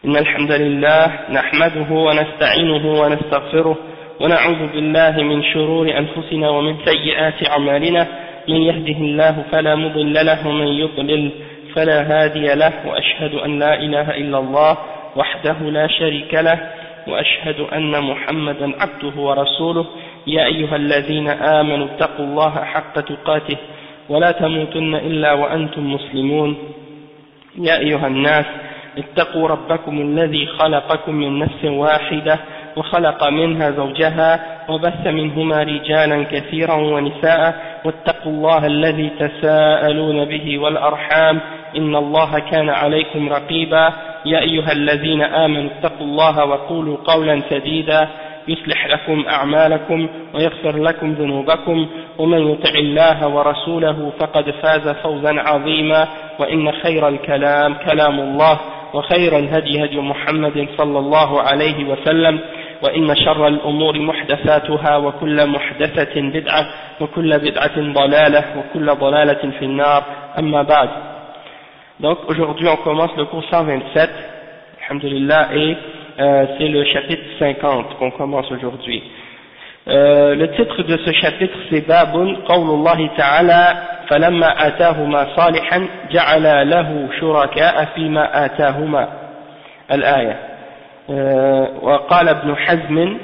إن الحمد لله نحمده ونستعينه ونستغفره ونعوذ بالله من شرور أنفسنا ومن سيئات أعمالنا من يهده الله فلا مضل له ومن يضلل فلا هادي له وأشهد أن لا إله إلا الله وحده لا شريك له وأشهد أن محمدا عبده ورسوله يا أيها الذين آمنوا اتقوا الله حق تقاته ولا تموتن إلا وأنتم مسلمون يا أيها الناس اتقوا ربكم الذي خلقكم من نفس واحدة وخلق منها زوجها وبث منهما رجالا كثيرا ونساء واتقوا الله الذي تساءلون به والأرحام إن الله كان عليكم رقيبا يا أيها الذين آمنوا اتقوا الله وقولوا قولا سديدا يصلح لكم أعمالكم ويغفر لكم ذنوبكم ومن يطع الله ورسوله فقد فاز فوزا عظيما وإن خير الكلام كلام الله وخير الهدي هدي محمد صلى الله عليه وسلم وإن شر الأمور محدثاتها وكل محدثة بدعة وكل بدعة ضلالة وكل ضلالة في النار أما بعد. Donc aujourd'hui on commence le cours 127, alhamdulillah, et c'est le chapitre 50 qu'on commence aujourd'hui. Le titre de ce chapitre c'est Babun Qawlullahi Ta'ala فلما آتاهما صالحا جعل له شركاء فيما آتاهما الآية. وقال ابن حزم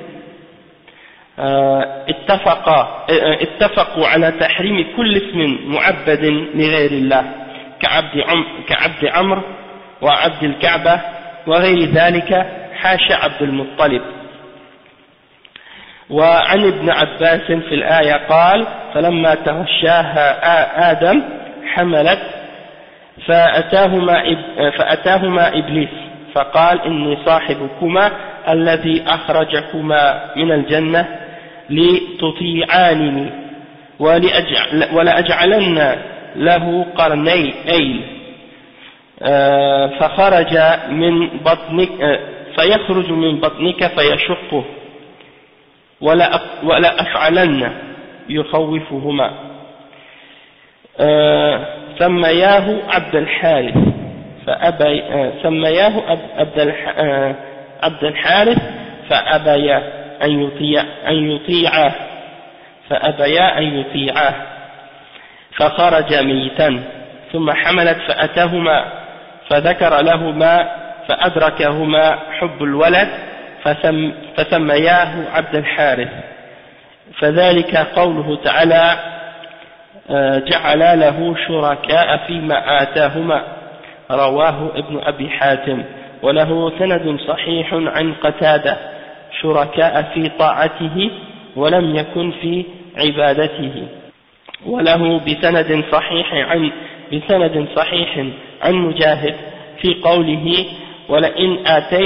اتفقوا على تحريم كل اسم معبد لغير الله كعبد عمرو وعبد الكعبة وغير ذلك حاشا عبد المطلب. وعن ابن عباس في الآية قال فلما تغشاها آدم حملت فأتاهما إبليس فقال إني صاحبكما الذي أخرجكما من الجنة لتطيعانني ولأجعلن له قرني أيل فخرج من بطنك فيخرج من بطنك فيشقه ولا أفعلن يخوفهما. سمياه عبد الحارث عبد الحارث فأبيا أن يطيعاه فخرج ميتا ثم حملت فأتاهما فذكر لهما فأدركهما حب الولد فسمياه عبد الحارث فذلك قوله تعالى جعل له شركاء فيما آتاهما رواه ابن أبي حاتم وله سند صحيح عن قتادة شركاء في طاعته ولم يكن في عبادته وله بسند صحيح عن مجاهد في قوله لئن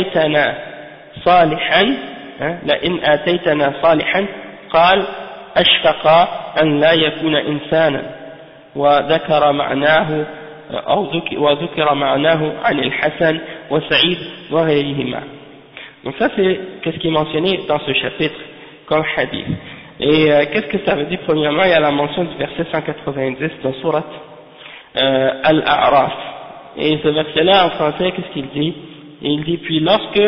آتيتنا صالحا قال أشفق أن لا يكون إنسانا وذكر معناه عن الحسن وسعيد وغيرهما. Donc ça c'est qu'est-ce qui est mentionné dans ce chapitre comme hadith. Et qu'est-ce que ça veut dire? Premièrement, il y a la mention du verset 190 dans sourate Al-A'raf. Et ce verset-là en français, qu'est-ce qu'il dit? Il dit puis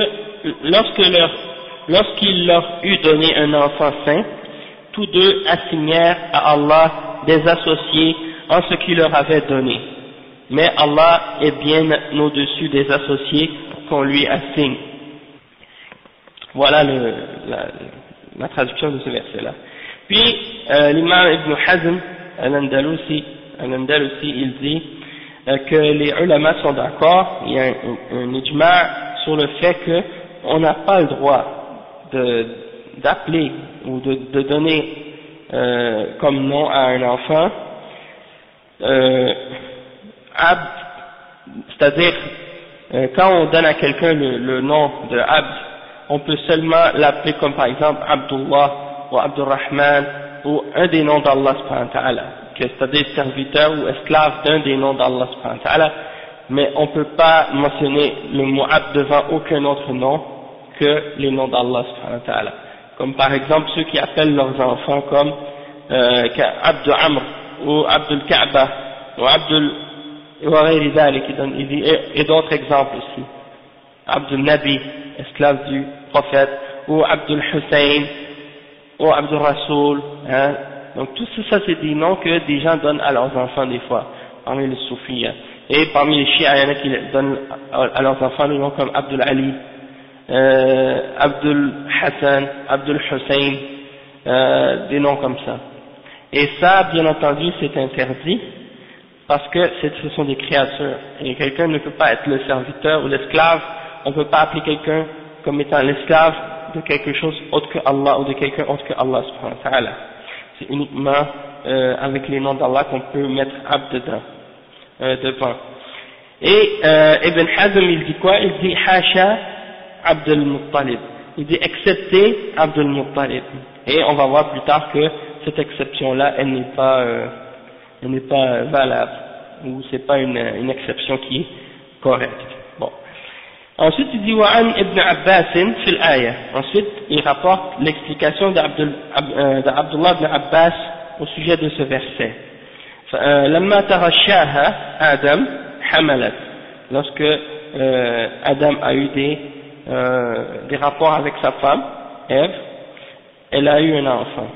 lorsqu'il leur eut donné un enfant saint, tous deux assignèrent à Allah des associés en ce qu'il leur avait donné. Mais Allah est bien au-dessus des associés qu'on lui assigne. Voilà la traduction de ce verset-là. Puis l'imam Ibn Hazm al-Andalusi, il dit que les ulama sont d'accord, il y a un ijma' sur le fait qu'on n'a pas le droit d'appeler ou de donner comme nom à un enfant abd, c'est-à-dire quand on donne à quelqu'un le nom de abd, on peut seulement l'appeler comme par exemple Abdullah ou Abdurrahman ou un des noms d'Allah subhanahu wa ta'ala, c'est-à-dire serviteur ou esclave d'un des noms d'Allah subhanahu wa ta'ala, mais on ne peut pas mentionner le mot abd devant aucun autre nom que les noms d'Allah subhanahu wa ta'ala. Comme par exemple ceux qui appellent leurs enfants comme Abd Amr ou Abdul Kaaba ou Abdul et d'autres exemples aussi. Abdul Nabi, esclave du prophète, ou Abdul Hussein, ou Abdul Rasoul, hein. Donc tout ça c'est des noms que des gens donnent à leurs enfants des fois, parmi les soufis, hein. Et parmi les chiites, il y en a qui donnent à leurs enfants des noms comme Abdul Ali, Abdul Hassan, Abdul Hussein, des noms comme ça. Et ça, bien entendu, c'est interdit, parce que ce sont des créatures, et quelqu'un ne peut pas être le serviteur ou l'esclave, on ne peut pas appeler quelqu'un comme étant l'esclave de quelque chose autre que Allah, ou de quelqu'un autre que Allah subhanahu wa ta'ala. C'est uniquement avec les noms d'Allah qu'on peut mettre Abd dedans, devant. Et Ibn Hazm il dit quoi? Il dit Hasha Abdul Muttalib, il dit excepté Abdul Muttalib, et on va voir plus tard que cette exception-là, elle n'est pas valable, ou c'est pas une exception qui est correcte. Bon. Ensuite, il dit Wa'an ibn Abbas fil aya. Ensuite, il rapporte l'explication d'Abdullah ibn Abbas au sujet de ce verset. Lamma tarashaha Adam hamalat. Lorsque Adam a eu des rapports avec sa femme, Ève, elle a eu un enfant.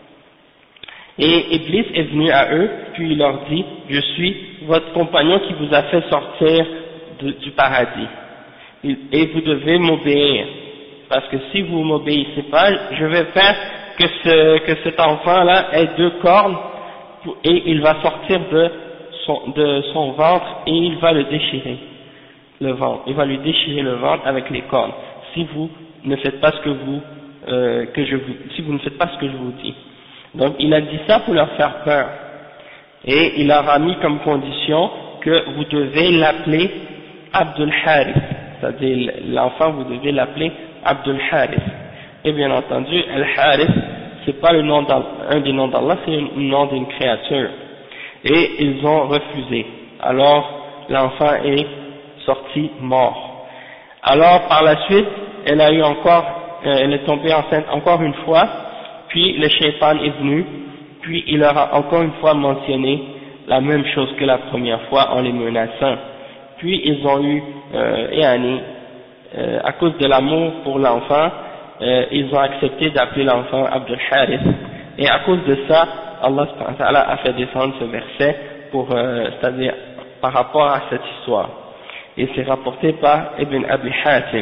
Et Iblis est venu à eux, puis il leur dit, je suis votre compagnon qui vous a fait sortir du paradis. Et vous devez m'obéir. Parce que si vous m'obéissez pas, je vais faire que cet enfant-là ait 2 cornes, et il va sortir de son ventre, et il va le déchirer, le ventre. Il va lui déchirer le ventre avec les cornes. Si vous ne faites pas ce que si vous ne faites pas ce que je vous dis. Donc il a dit ça pour leur faire peur, et il leur a mis comme condition que vous devez l'appeler Abdul Harith, c'est-à-dire l'enfant vous devez l'appeler Abdul Harith. Et bien entendu, Al-Harith, c'est pas un des noms d'Allah, c'est le nom d'une créature. Et ils ont refusé. Alors l'enfant est sorti mort. Alors par la suite, elle est tombée enceinte encore une fois. Puis le shaitan est venu, puis il leur a encore une fois mentionné la même chose que la première fois en les menaçant. Puis ils ont eu, à cause de l'amour pour l'enfant, ils ont accepté d'appeler l'enfant Abdul Harith. Et à cause de ça, Allah subhanahu wa ta'ala a fait descendre ce verset c'est-à-dire par rapport à cette histoire. Et c'est rapporté par Ibn Abi Hatim.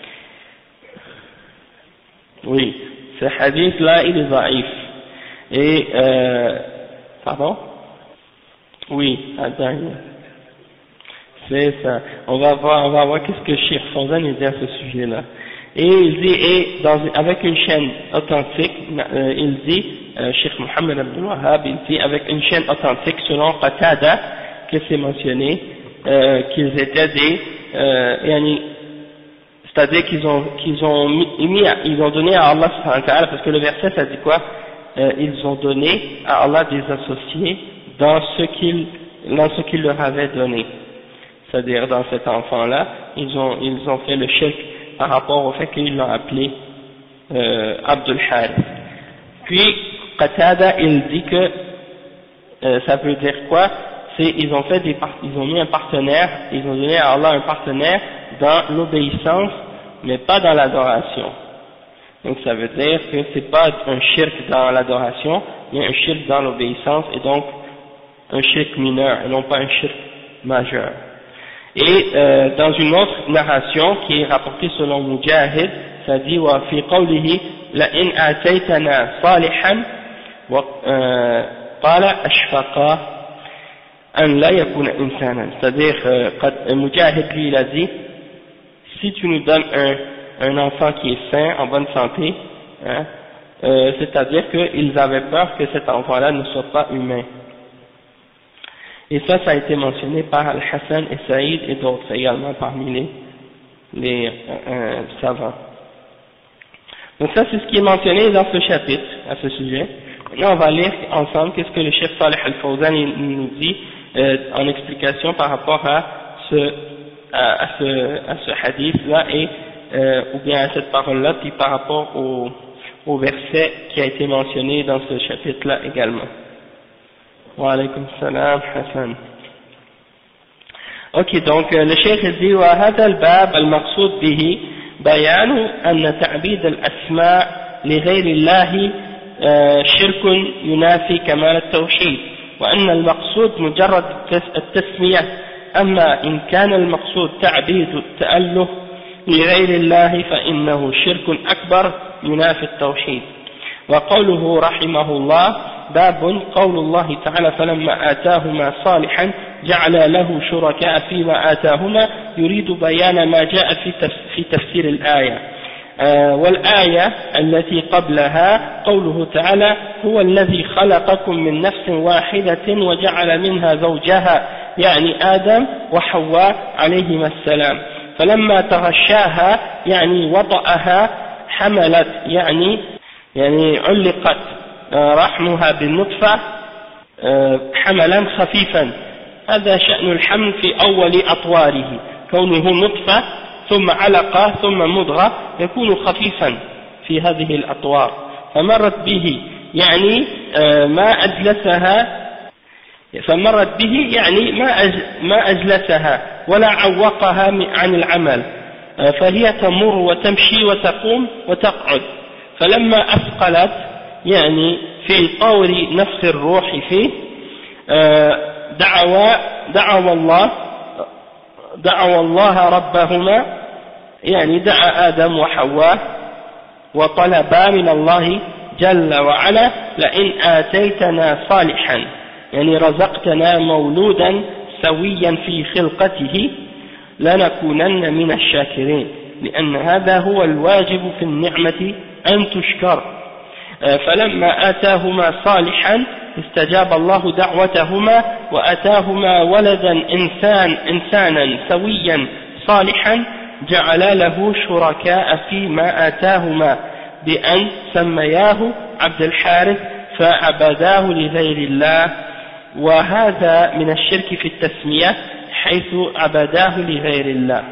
Oui. Ce hadith-là, il est daïf. Et, pardon? Oui, attends. C'est ça. On va voir qu'est-ce que Cheikh Fawzan dit à ce sujet-là. Et il dit, avec une chaîne authentique, il dit, Cheikh Mohammed Abdul Wahhab, il dit, avec une chaîne authentique, selon Qatada, que c'est mentionné, qu'ils étaient c'est-à-dire qu'ils ont donné à Allah subhanahu wa ta'ala, parce que le verset ça dit quoi? Ils ont donné à Allah des associés dans ce qu'il leur avait donné. C'est-à-dire dans cet enfant-là, ils ont fait le shirk par rapport au fait qu'ils l'ont appelé Abdul Harith. Puis Qatada il dit que ça veut dire quoi? Ils ont mis un partenaire, ils ont donné à Allah un partenaire dans l'obéissance, mais pas dans l'adoration. Donc ça veut dire que c'est pas un shirk dans l'adoration, mais un shirk dans l'obéissance, et donc un shirk mineur, et non pas un shirk majeur. Et dans une autre narration qui est rapportée selon Mujahid, ça dit wa fi qawlihi la in ataytana salihan wa qala ashfaqa an la yakuna insanan, c'est-à-dire Mujahid lui il a dit si tu nous donnes un enfant qui est sain, en bonne santé, hein, c'est-à-dire qu'ils avaient peur que cet enfant-là ne soit pas humain. Et ça a été mentionné par Al-Hassan et Saïd et d'autres également parmi les savants. Donc ça c'est ce qui est mentionné dans ce chapitre, à ce sujet. Maintenant on va lire ensemble qu'est-ce que le Cheikh Salih Al-Fawzan nous dit en explication par rapport à ce hadith-là et ou bien à cette parole-là, puis par rapport au verset qui a été mentionné dans ce chapitre-là également. Wa alaykum salam, Hassan. Ok, donc le cheikh dit وهذا الباب المقصود به بيان أن تعبيد الأسماء لغير الله شرك ينافي كمال التوحيد، وأن المقصود مجرد التسمية، أما إن كان المقصود تعبيد التأله لغير الله فإنه شرك أكبر ينافي التوحيد. وقوله رحمه الله باب قول الله تعالى فلما آتاهما صالحا جعل له شركاء فيما آتاهما، يريد بيان ما جاء في تفسير الآية. والآية التي قبلها قوله تعالى هو الذي خلقكم من نفس واحدة وجعل منها زوجها، يعني آدم وحواء عليهما السلام، فلما تغشاها يعني وطأها حملت، يعني علقت رحمها بالنطفة حملا خفيفا. هذا شأن الحمل في أول أطواره، كونه نطفة ثم علقة ثم مضغة يكون خفيفا في هذه الأطوار، فمرت به يعني ما أجلسها ولا عوقها عن العمل، فهي تمر وتمشي وتقوم وتقعد. فلما أثقلت يعني في طور نفس الروح فيه دعوا الله ربهما، يعني دعا آدم وحواء وطلبا من الله جل وعلا لئن آتيتنا صالحا، يعني رزقتنا مولودا سويا في خلقته لنكونن من الشاكرين، لأن هذا هو الواجب في النعمة أن تشكر. فلما آتاهما صالحا استجاب الله دعوتهما وآتاهما ولدا إنسانا سويا صالحا، جعل له شركاء فيما آتاهما بأن سمياه عبد الحارث فعبداه لغير الله، وهذا من الشرك في التسمية حيث عبداه لغير الله.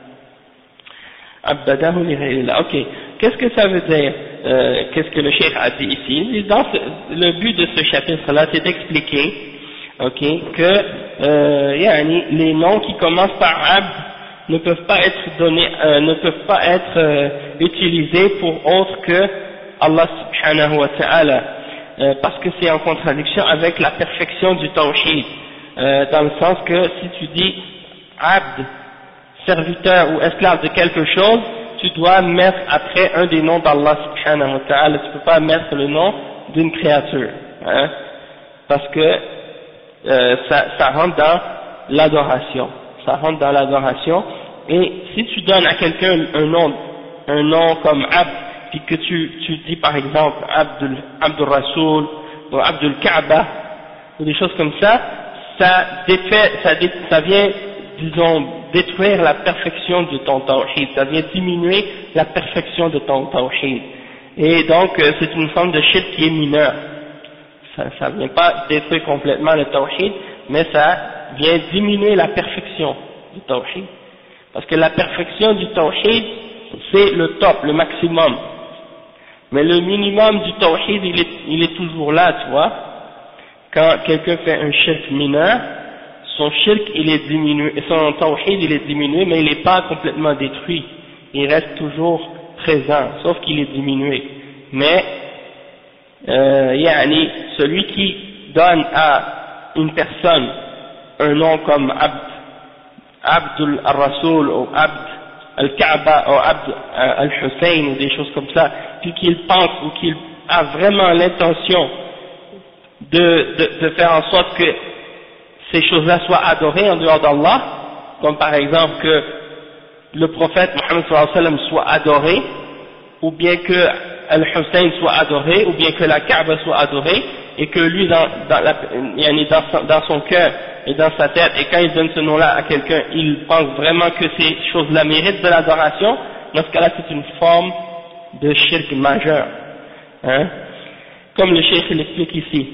Ok, qu'est-ce que ça veut dire, qu'est-ce que le cheikh a dit ici? Le but de ce chapitre-là, c'est d'expliquer, ok, que les noms qui commencent par abd ne peuvent pas être donnés, ne peuvent pas être utilisés pour autre que Allah subhanahu wa ta'ala, parce que c'est en contradiction avec la perfection du tawhid, dans le sens que si tu dis abd, serviteur ou esclave de quelque chose, tu dois mettre après un des noms d'Allah subhanahu wa ta'ala, tu peux pas mettre le nom d'une créature, hein, parce que ça rentre dans l'adoration, et si tu donnes à quelqu'un un nom comme Abd, puis que tu dis par exemple Abdul Rasoul ou Abdul Kaaba ou des choses comme ça, ça vient, disons, détruire la perfection de ton tawhid, ça vient diminuer la perfection de ton tawhid, et donc c'est une forme de shirk qui est mineure. Ça vient pas détruire complètement le tawhid, mais ça vient diminuer la perfection du tawhid, parce que la perfection du tawhid c'est le top, le maximum, mais le minimum du tawhid il est toujours là, tu vois. Quand quelqu'un fait un shirk mineur, son shirk il est diminué, son tawhid il est diminué, mais il n'est pas complètement détruit, il reste toujours présent, sauf qu'il est diminué. Mais celui qui donne à une personne un nom comme Abdul Rasoul ou Abd al-Kaaba ou Abd al-Hussein ou des choses comme ça, puis qu'il pense ou qu'il a vraiment l'intention de faire en sorte que ces choses-là soient adorées en dehors d'Allah, comme par exemple que le prophète Mohammed sallallahu alayhi wa sallam soit adoré, ou bien que Al-Hussein soit adoré, ou bien que la Kaaba soit adorée, et que lui dans son cœur et dans sa tête, et quand il donne ce nom-là à quelqu'un, il pense vraiment que ces choses-là méritent de l'adoration, dans ce cas-là c'est une forme de shirk majeur, hein? Comme le cheikh l'explique ici.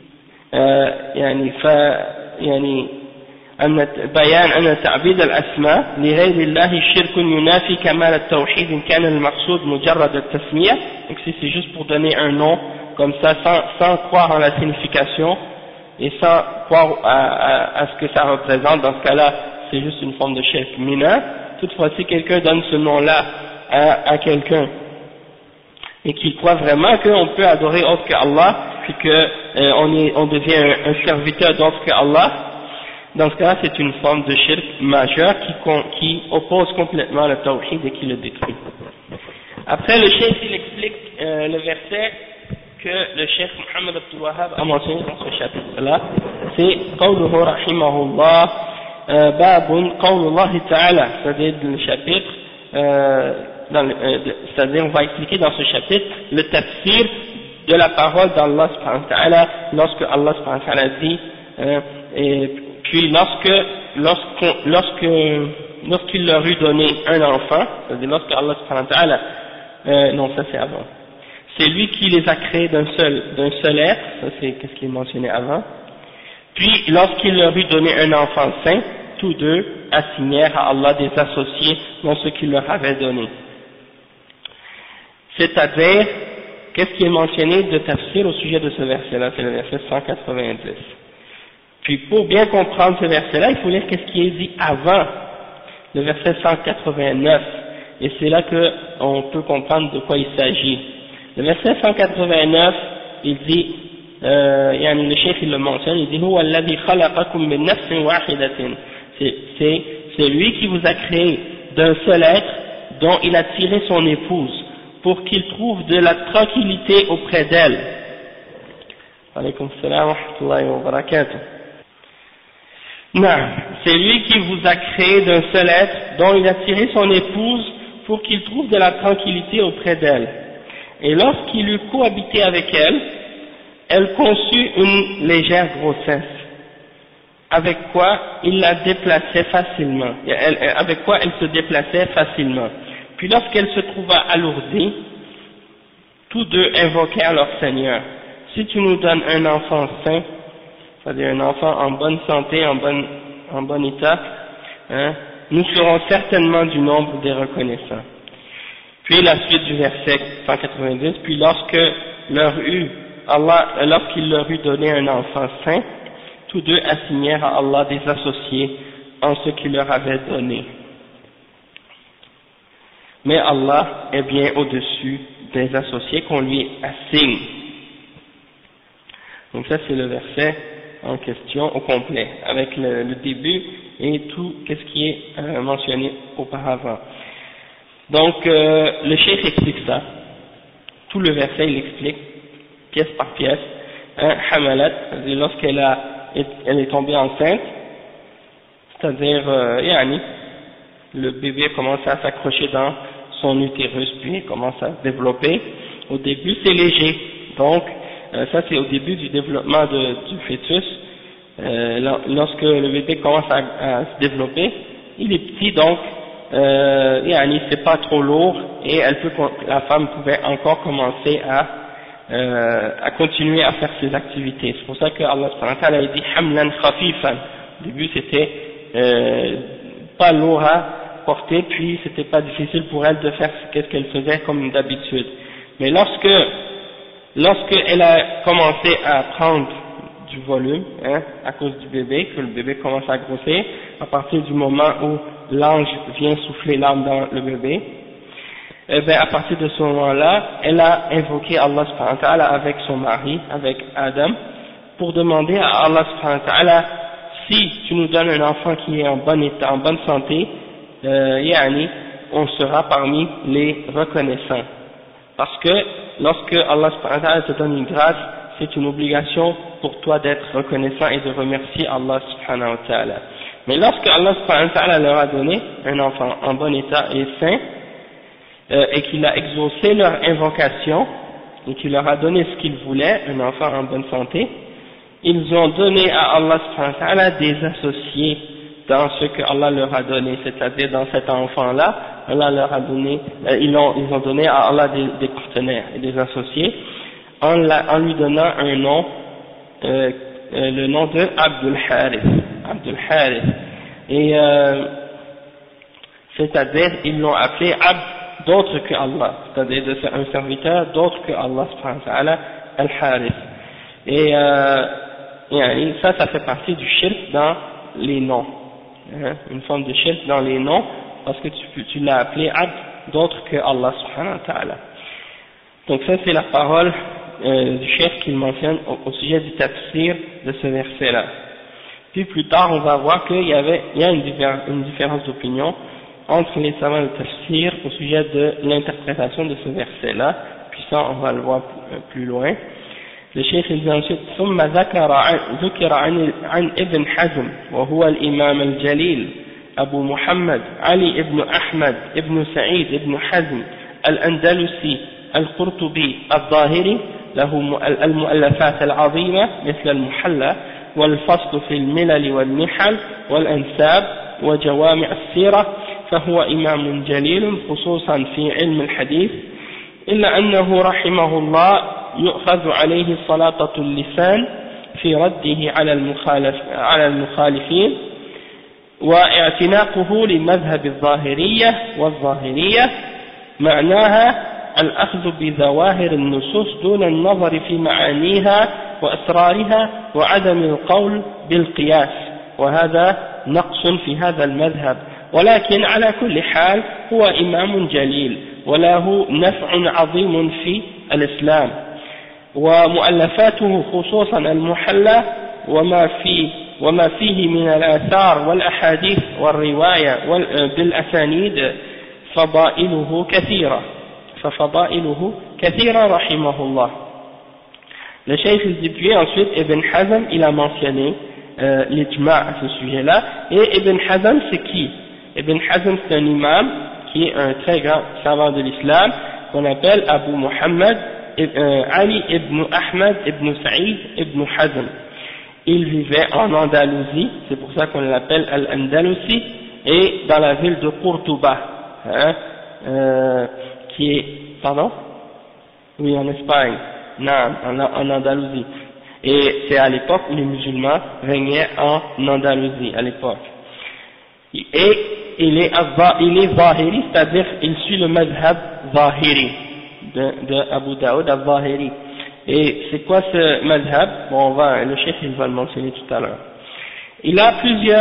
بيان أن تعبيد الأسماء لغير الله شرك ينافي كمال التوحيد إن كان المقصود مجرد التسمية. Donc c'est juste pour donner un nom comme ça, sans croire en la signification et sans croire à ce que ça représente. Dans ce cas-là c'est juste une forme de shirk mineur. Toutefois, si quelqu'un donne ce nom-là à quelqu'un et qu'il croit vraiment qu'on peut adorer autre que Allah, puis on devient un serviteur d'autre que Allah, dans ce cas, c'est une forme de shirk majeur qui oppose complètement le tawhid et qui le détruit. Après, le cheikh il explique le verset que le cheikh Muhammad Abdul Wahhab a mentionné dans ce chapitre-là, c'est قوله رحمه الله باب قول الله تعالى, c'est-à-dire le chapitre, c'est-à-dire on va expliquer dans ce chapitre le tafsir de la parole d'Allah subhanahu wa ta'ala lorsque Allah subhanahu wa ta'ala dit et puis lorsqu'il leur eut donné un enfant, c'est-à-dire lorsque Allah subhanahu wa ta'ala non, ça c'est avant. C'est lui qui les a créés d'un seul être, ça c'est ce qui est mentionné avant. Puis, lorsqu'il leur eut donné un enfant saint, tous deux assignèrent à Allah des associés dans ce qu'il leur avait donné. C'est-à-dire, qu'est-ce qui est mentionné de tafsir au sujet de ce verset-là? C'est le verset 190. Puis, pour bien comprendre ce verset-là, il faut lire qu'est-ce qui est dit avant le verset 189. Et c'est là qu'on peut comprendre de quoi il s'agit. Le verset 189, il dit, le chef il le mentionne, il dit Huwa alladhi khalaqakum min nafsin wahidatin. C'est lui qui vous a créé d'un seul être dont il a tiré son épouse pour qu'il trouve de la tranquillité auprès d'elle. Alaykum salam wa rahmatullahi wa barakatuh. Non, c'est lui qui vous a créé d'un seul être dont il a tiré son épouse pour qu'il trouve de la tranquillité auprès d'elle. Et lorsqu'il eut cohabité avec elle, elle conçut une légère grossesse, avec quoi il la déplaçait facilement, avec quoi elle se déplaçait facilement. Puis lorsqu'elle se trouva alourdie, tous deux invoquèrent leur Seigneur. Si tu nous donnes un enfant sain, c'est-à-dire un enfant en bonne santé, en bon état, nous serons certainement du nombre des reconnaissants. Puis la suite du verset 190, puis lorsqu'il leur eut donné un enfant saint, tous deux assignèrent à Allah des associés en ce qu'il leur avait donné. Mais Allah est bien au-dessus des associés qu'on lui assigne. Donc ça c'est le verset en question au complet, avec le début et tout ce qui est mentionné auparavant. Donc le cheikh explique ça, tout le verset il explique, pièce par pièce, hamalat, c'est-à-dire lorsqu'elle est tombée enceinte, c'est-à-dire le bébé commence à s'accrocher dans son utérus, puis il commence à se développer. Au début c'est léger, donc ça c'est au début du développement du fœtus. Lorsque le bébé commence à se développer, il est petit, donc c'est pas trop lourd, et la femme pouvait encore commencer à continuer à faire ses activités. C'est pour ça que Allah subhanahu wa ta'ala a dit hamlan khafifan. Au début c'était pas lourd à porter, puis c'était pas difficile pour elle de faire ce qu'elle faisait comme d'habitude. Mais lorsqu'elle a commencé à prendre du volume, à cause du bébé, que le bébé commence à grossir, à partir du moment où l'ange vient souffler l'âme dans le bébé, à partir de ce moment-là, elle a invoqué Allah subhanahu wa ta'ala avec son mari, avec Adam, pour demander à Allah subhanahu wa ta'ala, si tu nous donnes un enfant qui est en bon état, en bonne santé, on sera parmi les reconnaissants. Parce que lorsque Allah subhanahu wa ta'ala te donne une grâce, c'est une obligation pour toi d'être reconnaissant et de remercier Allah subhanahu wa ta'ala. Mais lorsque Allah subhanahu wa ta'ala leur a donné un enfant en bon état et sain, et qu'il a exaucé leur invocation, et qu'il leur a donné ce qu'ils voulaient, un enfant en bonne santé, ils ont donné à Allah subhanahu wa ta'ala des associés dans ce que Allah leur a donné, c'est-à-dire dans cet enfant-là, Allah leur a donné, ils ont donné à Allah des partenaires et des associés, en lui donnant un nom, le nom de Abdul Harith, et c'est-à-dire ils l'ont appelé Abd d'autre que Allah, c'est-à-dire un serviteur d'autre que Allah subhanahu wa ta'ala, Al-Harith. Et ça fait partie du shirk dans les noms. une forme de shirk dans les noms, parce que tu l'as appelé abd d'autre que Allah subhanahu wa ta'ala. Donc ça c'est la parole du chef qu'il mentionne au sujet du tafsir de ce verset-là. Puis plus tard on va voir qu'il y a une différence d'opinion entre les savants de tafsir au sujet de l'interprétation de ce verset-là, puis ça on va le voir plus loin. Le cheikh il dit ensuite ثم ذكر عن ابن حزم وهو الإمام الجليل أبو محمد علي ابن أحمد ابن سعيد ابن حزم الأندلسي القرطبي الظاهري له المؤلفات العظيمة مثل المحلى والفصل في الملل والنحل والأنساب وجوامع السيرة، فهو إمام جليل خصوصا في علم الحديث، إلا أنه رحمه الله يؤخذ عليه سلطة اللسان في رده على المخالفين واعتناقه لمذهب الظاهرية والظاهرية، معناها الأخذ بظواهر النصوص دون النظر في معانيها وأسرارها وعدم القول بالقياس، وهذا نقص في هذا المذهب، ولكن على كل حال هو إمام جليل وله نفع عظيم في الإسلام. ومؤلفاته خصوصا المحلى وما فيه من الآثار والأحاديث والرواية بالأسانيد فضائله كثيرة رحمه الله. Le cheikh il dit puis ensuite Ibn Hazm il a mentionné l'ijma' à ce sujet-là, et Ibn Hazm c'est qui? Ibn Hazm c'est un imam qui est un très grand savant de l'islam qu'on appelle Abu Muhammad Ali ibn Ahmad ibn Saïd ibn Hazm. Il vivait en Andalousie, c'est pour ça qu'on l'appelle Al-Andalusi, et dans la ville de Qurtuba, qui est, pardon? Oui, en Espagne, non, en Andalousie. Et c'est à l'époque où les musulmans régnaient en Andalousie, à l'époque. Et il est zahiri, c'est-à-dire il suit le madhab zahiri de Abu Daoud al-Zahiri. Et c'est quoi ce madhab? Bon, le chef il va le mentionner tout à l'heure. Il a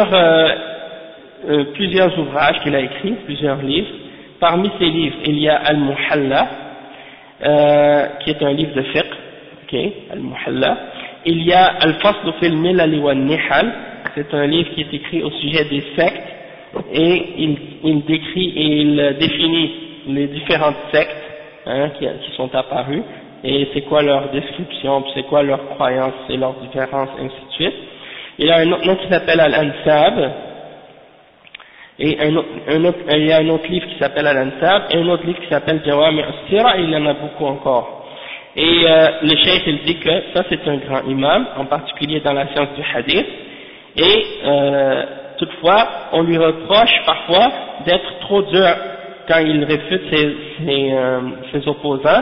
plusieurs ouvrages qu'il a écrits, plusieurs livres. Parmi ces livres, il y a Al-Muhalla, qui est un livre de fiqh, Al-Muhalla. Il y a Al-Fasl fil Milal wal Nihal, c'est un livre qui est écrit au sujet des sectes, et il décrit et il définit les différentes sectes qui sont apparues, et c'est quoi leur description, c'est quoi leurs croyances, et leurs différences, et ainsi de suite. Il y a un autre nom qui s'appelle Al-Ansab, et il y a un autre livre qui s'appelle Al-Ansab, et un autre livre qui s'appelle Jawami' as-Sira, et il y en a beaucoup encore. Et le cheikh il dit que ça c'est un grand imam, en particulier dans la science du hadith, et toutefois on lui reproche parfois d'être trop dur quand il réfute ses opposants.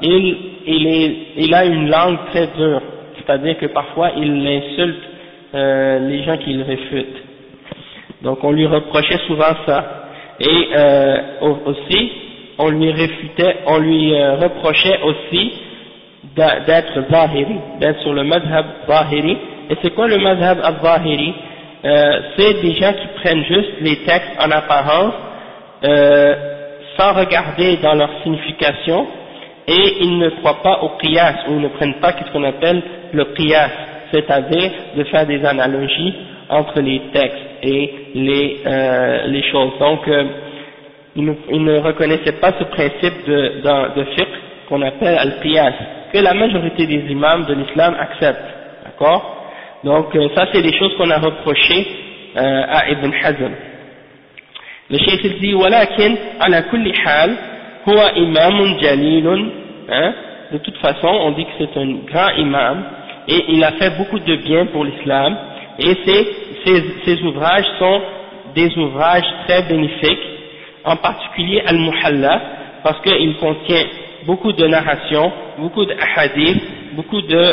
Il a une langue très dure, c'est-à-dire que parfois il insulte les gens qu'il réfute. Donc on lui reprochait souvent ça. Et aussi on lui reprochait aussi d'être zahiri, d'être sur le madhab zahiri. Et c'est quoi le madhab al-zahiri? C'est des gens qui prennent juste les textes en apparence sans regarder dans leur signification, et ils ne croient pas au qiyas, ou ils ne prennent pas ce qu'on appelle le qiyas, c'est-à-dire de faire des analogies entre les textes et les choses. Donc ils ne reconnaissaient pas ce principe de fiqh qu'on appelle al-qiyas, que la majorité des imams de l'islam acceptent, d'accord? Donc ça c'est des choses qu'on a reprochées à Ibn Hazm. Le cheikh dit walakin ala kulli hal huwa imam jalil, de toute façon on dit que c'est un grand imam et il a fait beaucoup de bien pour l'islam, et ses ouvrages sont des ouvrages très bénéfiques, en particulier Al-Muhalla, parce qu'il contient beaucoup de narrations, beaucoup de hadiths, beaucoup de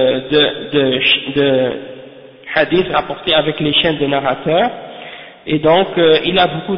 hadiths rapportés avec les chaînes de narrateurs, et donc il a beaucoup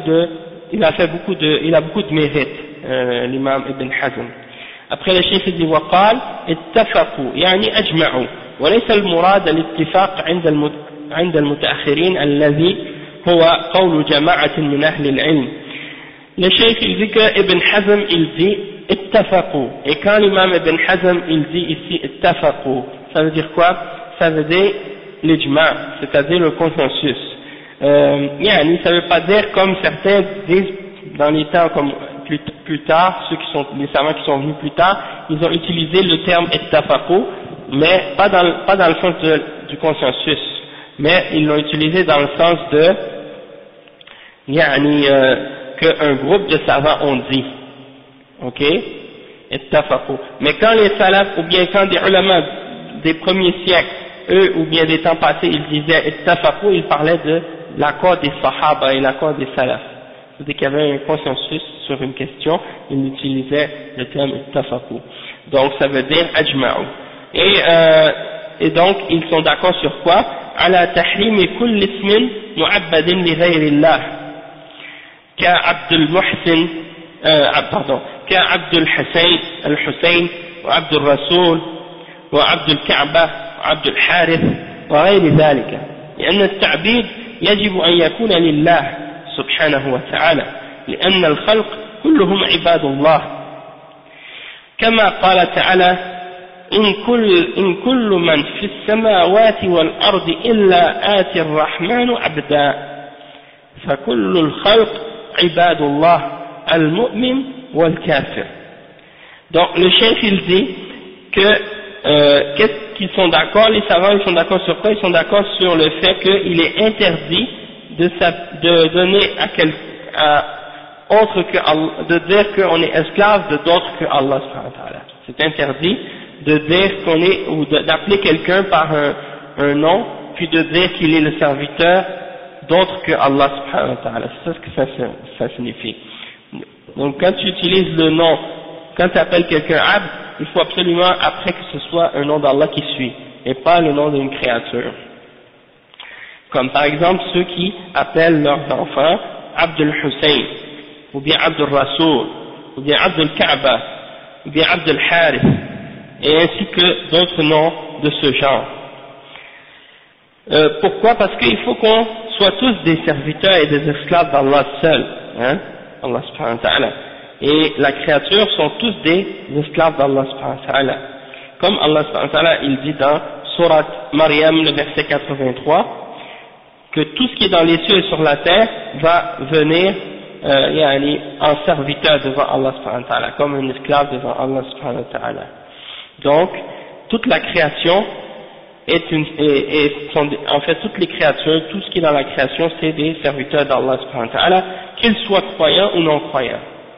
de mérite, l'imam Ibn Hazm. Après le cheikh dit وقال اتفقوا يعني أجمعوا وليس المراد الاتفاق عند المتأخرين الذي هو قول جماعة من أهل العلم. Le cheikh il dit que Ibn Hazm il dit ittafaqu, et quand l'imam Ibn Hazm il dit ici ittafaqu, ça veut dire quoi? Ça veut dire l'ijma', c'est-à-dire le consensus. Yani, ça veut pas dire comme certains disent dans les temps comme plus tard, ceux qui sont les savants qui sont venus plus tard, ils ont utilisé le terme ittafaqu, mais pas dans le sens du consensus, mais ils l'ont utilisé dans le sens de yani qu'un groupe de savants ont dit, ok, ittafaqu. Mais quand les salafs ou bien quand des ulama des premiers siècles, eux ou bien des temps passés, ils disaient ittafaqu, ils parlaient de l'accord des sahaba et l'accord des salafs. C'est-à-dire qu'il y avait un consensus sur une question, ils utilisaient le terme ittafaqu. Donc ça veut dire ajma'u. Et donc ils sont d'accord sur quoi? Ala tahrimi kulli ismin mu'abbadin li ghayri Allah. كعبد المحسن كعبد الحسين وعبد الرسول وعبد الكعبة وعبد الحارث وغير ذلك، لأن التعبيد يجب أن يكون لله سبحانه وتعالى، لأن الخلق كلهم عباد الله، كما قال تعالى إن كل من في السماوات والأرض إلا آتي الرحمن عبدا، فكل الخلق عباد الله المؤمن والكافر. Donc le cheikh il dit que qu'est-ce qu'ils sont d'accord, les savants ils sont d'accord sur quoi? Ils sont d'accord sur le fait qu'il est interdit de donner autre que Allah, de dire qu'on est esclave de d'autres que Allah subhanahu wa ta'ala. C'est interdit de dire qu'on est, ou d'appeler quelqu'un par un nom, puis de dire qu'il est le serviteur d'autre que Allah subhanahu wa ta'ala. C'est ça ce que ça signifie. Donc quand tu utilises le nom, quand tu appelles quelqu'un Abd, il faut absolument après que ce soit un nom d'Allah qui suit, et pas le nom d'une créature. Comme par exemple ceux qui appellent leurs enfants Abdul Hussein, ou bien Abdul Rasoul, ou bien Abdul Kaaba, ou bien Abdul Harith, et ainsi que d'autres noms de ce genre. Pourquoi? Parce qu'il faut qu'on soit tous des serviteurs et des esclaves d'Allah seul, hein, Allah subhanahu wa ta'ala. Et la créature sont tous des esclaves d'Allah subhanahu wa ta'ala. Comme Allah subhanahu wa ta'ala, il dit dans Surat Maryam, le verset 83, que tout ce qui est dans les cieux et sur la terre va venir en serviteur devant Allah subhanahu wa ta'ala, comme un esclave devant Allah subhanahu wa ta'ala. Donc, toute la création en fait toutes les créatures, tout ce qui est dans la création, c'est des serviteurs d'Allah subhanahu wa ta'ala, qu'ils soient croyants ou non croyants.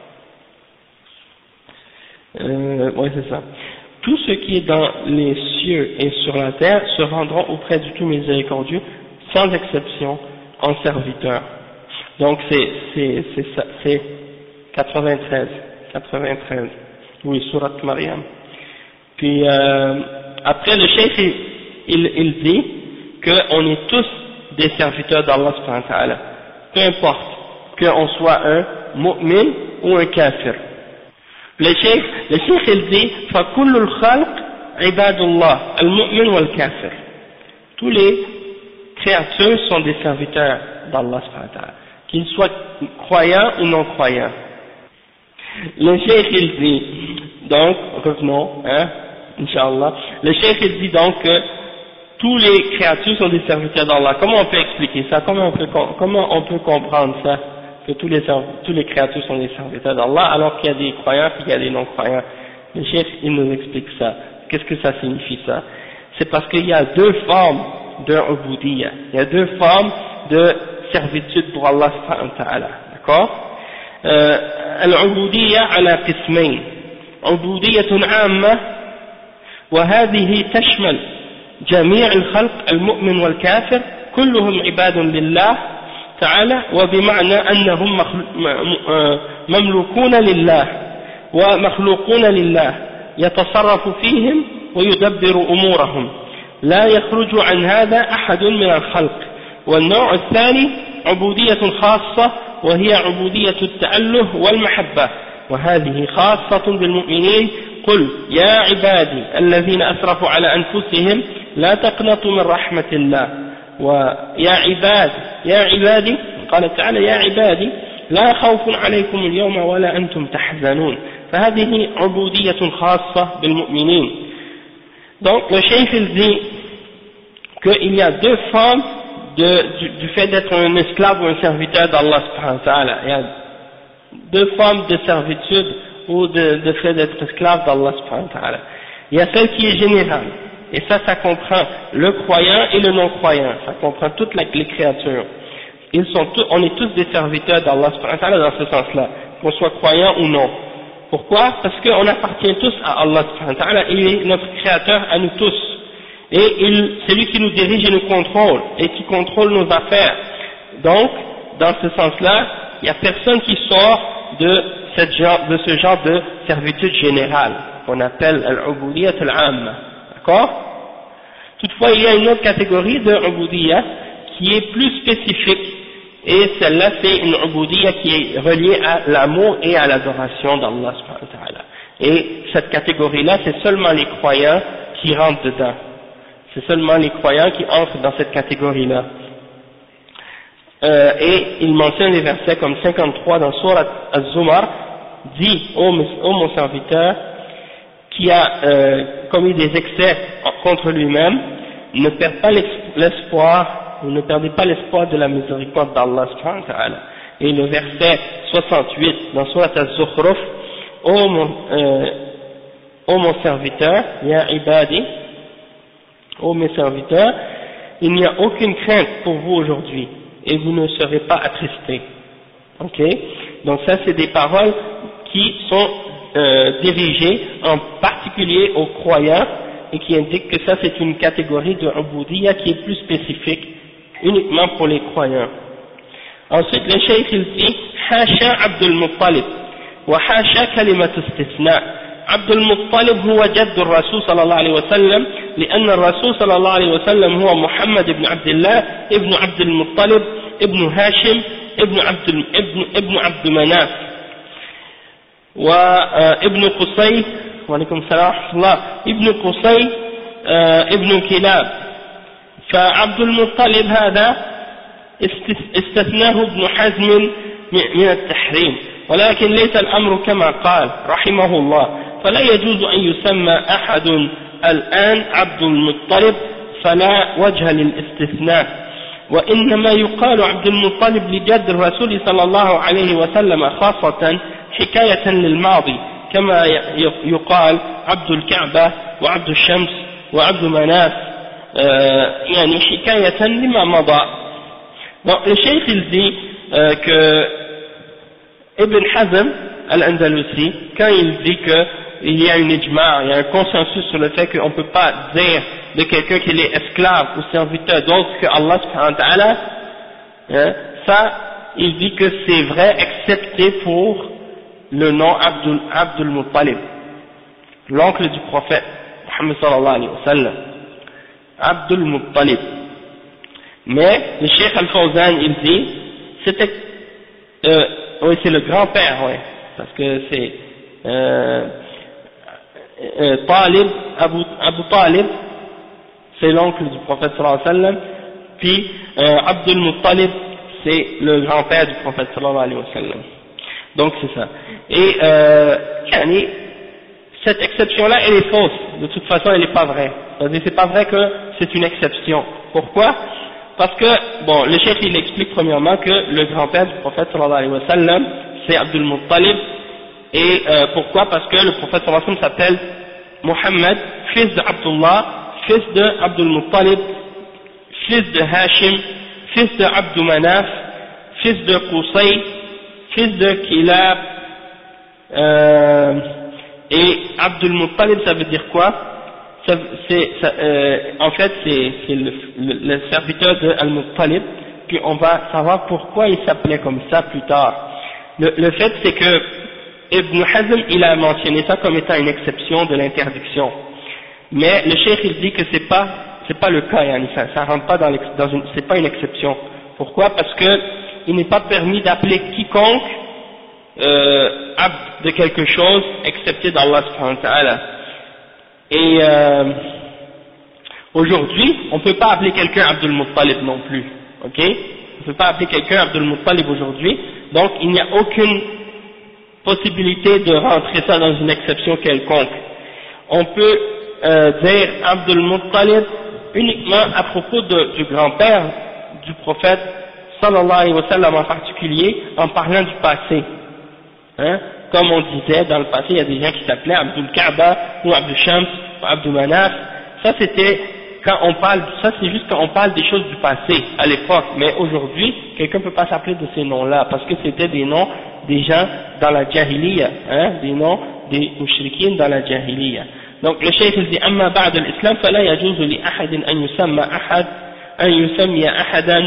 Oui, c'est ça. Tout ce qui est dans les cieux et sur la terre se rendront auprès du tout miséricordieux, sans exception, en serviteurs. Donc c'est 93. Oui, Surat Maryam. Puis après le cheikh il dit qu'on est tous des serviteurs d'Allah subhanahu wa ta'ala, peu importe qu'on soit un mu'min ou un kafir. Le cheikh il dit فَكُلُّ الْخَلْقِ عِبَادُ اللَّهِ الْمُؤْمِنُ وَالْكَافِرُ. Tous les créatures sont des serviteurs d'Allah subhanahu wa ta'ala, qu'ils soient croyants ou non croyants. Le cheikh il dit, donc revenons, hein, Inch'Allah, le cheikh il dit donc que tous les créatures sont des serviteurs d'Allah. Comment on peut expliquer ça? Comment on peut comprendre ça, que tous les créatures sont des serviteurs d'Allah, alors qu'il y a des croyants et qu'il y a des non-croyants? Le cheikh il nous explique ça. Qu'est-ce que ça signifie ça? C'est parce qu'il y a deux formes de ubudiyya, il y a deux formes de servitude pour Allah subhanahu wa ta'ala, d'accord? العبودية على قسمين، عبودية عامة وهذه تشمل جميع الخلق المؤمن والكافر كلهم عباد لله تعالى، وبمعنى أنهم مملوكون لله ومخلوقون لله يتصرف فيهم ويدبر أمورهم، لا يخرج عن هذا أحد من الخلق. والنوع الثاني عبودية خاصة وهي عبودية التأله والمحبة، وهذه خاصة بالمؤمنين. قل يا عبادي الذين أسرفوا على أنفسهم لا تقنطوا من رحمة الله، ويا عباد يا عبادي قال تعالى يا عبادي لا خوف عليكم اليوم ولا أنتم تحزنون فهذه عبودية خاصة بالمؤمنين. Donc le cheikh il dit qu'il y a deux formes du fait d'être un esclave ou un serviteur d'Allah subhanahu wa ta'ala. Il y a deux formes de servitude ou de fait d'être esclave d'Allah subhanahu wa ta'ala. Il y a celle qui est générale, et ça comprend le croyant et le non-croyant, ça comprend toutes les créatures. On est tous des serviteurs d'Allah subhanahu wa ta'ala dans ce sens-là, qu'on soit croyant ou non. Pourquoi? Parce qu'on appartient tous à Allah subhanahu wa ta'ala, il est notre créateur à nous tous. Et c'est lui qui nous dirige et nous contrôle, et qui contrôle nos affaires. Donc, dans ce sens-là, il n'y a personne qui sort de ce genre de servitude générale, qu'on appelle al-ubudiyya al-amma. D'accord? Toutefois, il y a une autre catégorie de ubudiyya qui est plus spécifique, et celle-là, c'est une ubudiyya qui est reliée à l'amour et à l'adoration d'Allah subhanahu wa ta'ala. Et cette catégorie-là, c'est seulement les croyants qui rentrent dedans. C'est seulement les croyants qui entrent dans cette catégorie-là. Et il mentionne les versets comme 53 dans Surat Az-Zumar, dit ô mon serviteur qui a commis des excès contre lui-même, ne perd pas l'espoir, ou ne perdez pas l'espoir de la miséricorde d'Allah subhanahu wa ta'ala. Et le verset 68 dans Surat Az-Zukhruf, ô mon serviteur, ya ibadi, ô mes serviteurs, il n'y a aucune crainte pour vous aujourd'hui, et vous ne serez pas attristés. Ok? Donc ça, c'est des paroles qui sont dirigées en particulier aux croyants, et qui indiquent que ça, c'est une catégorie de ubudiyya qui est plus spécifique, uniquement pour les croyants. Ensuite, le cheikh il dit, Hasha Abdul Muttalib, wa Hasha kalimat istithna. عبد المطلب هو جد الرسول صلى الله عليه وسلم لأن الرسول صلى الله عليه وسلم هو محمد بن عبد الله ابن عبد المطلب ابن هاشم ابن عبد مناف وابن قصي وعليكم السلام ورحمة الله ابن قصي ابن كلاب. فعبد المطلب هذا استثناه ابن حزم من التحريم، ولكن ليس الأمر كما قال رحمه الله، فلا يجوز أن يسمى أحد الآن عبد المطلب فلا وجه للاستثناء، وإنما يقال عبد المطلب لجد الرسول صلى الله عليه وسلم خاصة حكاية للماضي، كما يقال عبد الكعبة وعبد الشمس وعبد مناف، يعني حكاية لما مضى. Donc le cheikh il dit que Ibn Hazm al-Andalusi, quand il dit qu'il y a une ijma', il y a un consensus sur le fait qu'on ne peut pas dire de quelqu'un qu'il est esclave ou serviteur d'autre que Allah subhanahu wa ta'ala, ça, il dit que c'est vrai excepté pour le nom Abdul Muttalib, l'oncle du prophète Muhammad sallallahu alayhi wa sallam, Abdul Muttalib. Mais le Cheikh Al-Fawzan il dit, c'était oui, c'est le grand-père, oui, parce que c'est Talib, Abu Talib, c'est l'oncle du prophète sallallahu alayhi wa sallam, puis Abdul Muttalib, c'est le grand-père du prophète sallallahu alayhi wa sallam. Donc c'est ça. Et cette exception-là, elle est fausse. De toute façon, elle n'est pas vraie. C'est-à-dire, c'est pas vrai que c'est une exception. Pourquoi? Parce que, bon, le cheikh il explique premièrement que le grand-père du prophète sallallahu alayhi wa sallam, c'est Abdul Muttalib, et pourquoi? Parce que le prophète sallallahu alayhi wa sallam s'appelle Muhammad, fils d'Abdullah, fils de Abdul Muttalib, fils de Hashim, fils de Abdu Manaf, fils de Qusay, fils de Kilab, et Abdul Muttalib ça veut dire quoi? En fait c'est le serviteur de Al-Muttalib, puis on va savoir pourquoi il s'appelait comme ça plus tard. Le fait c'est que Ibn Hazm il a mentionné ça comme étant une exception de l'interdiction, mais le cheikh il dit que c'est pas le cas, yani, ça rentre pas c'est pas une exception. Pourquoi? Parce que il n'est pas permis d'appeler quiconque abd de quelque chose excepté d'Allah subhanahu wa ta'ala. Et aujourd'hui, on ne peut pas appeler quelqu'un Abdul Muttalib non plus, ok? ne peut pas appeler quelqu'un Abdul Muttalib aujourd'hui, donc il n'y a aucune possibilité de rentrer ça dans une exception quelconque. On peut dire Abdul Muttalib uniquement à propos du grand-père du prophète sallallahu alayhi wa sallam en particulier, en parlant du passé. Hein? Comme on disait dans le passé, il y a des gens qui s'appelaient Abdul Kaaba ou Abdul Shams ou Abdul Manaf. Ça c'était quand on parle, ça c'est juste quand on parle des choses du passé à l'époque, mais aujourd'hui quelqu'un ne peut pas s'appeler de ces noms-là parce que c'était des noms des gens dans la Jahiliya, hein, des noms des mushrikines dans la Jahiliya. Donc le cheikh dit أما بعد الإسلام فلا يجوز لأحد أن يسمي أحدا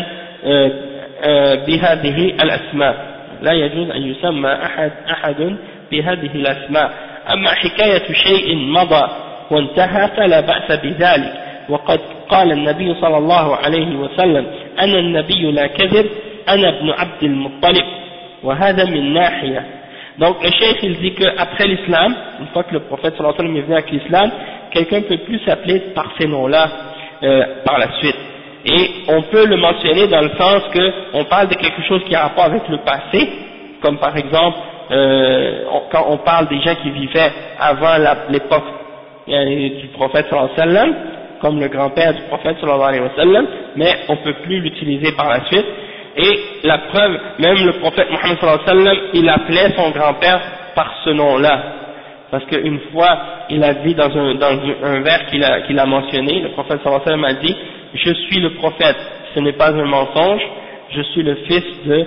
بهذه الأسماء، لا يجوز أن يسمى أحد بهذه الأسماء. أما حكاية شيء مضى وانتهى فلا بأس بذلك، وقد قال النبي صلى الله عليه وسلم أنا النبي لا كذب أنا ابن عبد المطلب وهذا من ناحية. Donc le cheikh il dit qu'après l'islam, une fois que le prophète sallallahu alayhi wa sallam est venu avec l'islam, quelqu'un ne peut plus s'appeler par ces noms-là par la suite. Et on peut le mentionner dans le sens qu'on parle de quelque chose qui a rapport avec le passé, comme par exemple quand on parle des gens qui vivaient avant l'époque du prophète sallallahu alayhi wa sallam, comme le grand-père du prophète sallallahu alayhi wa sallam, mais on ne peut plus l'utiliser par la suite. Et la preuve, même le prophète Mohammed sallallahu alayhi wa sallam, il appelait son grand-père par ce nom-là. Parce qu'une fois, il a dit dans un vers qu'il a mentionné, le prophète sallallahu alayhi wa sallam a dit, je suis le prophète, ce n'est pas un mensonge, je suis le fils de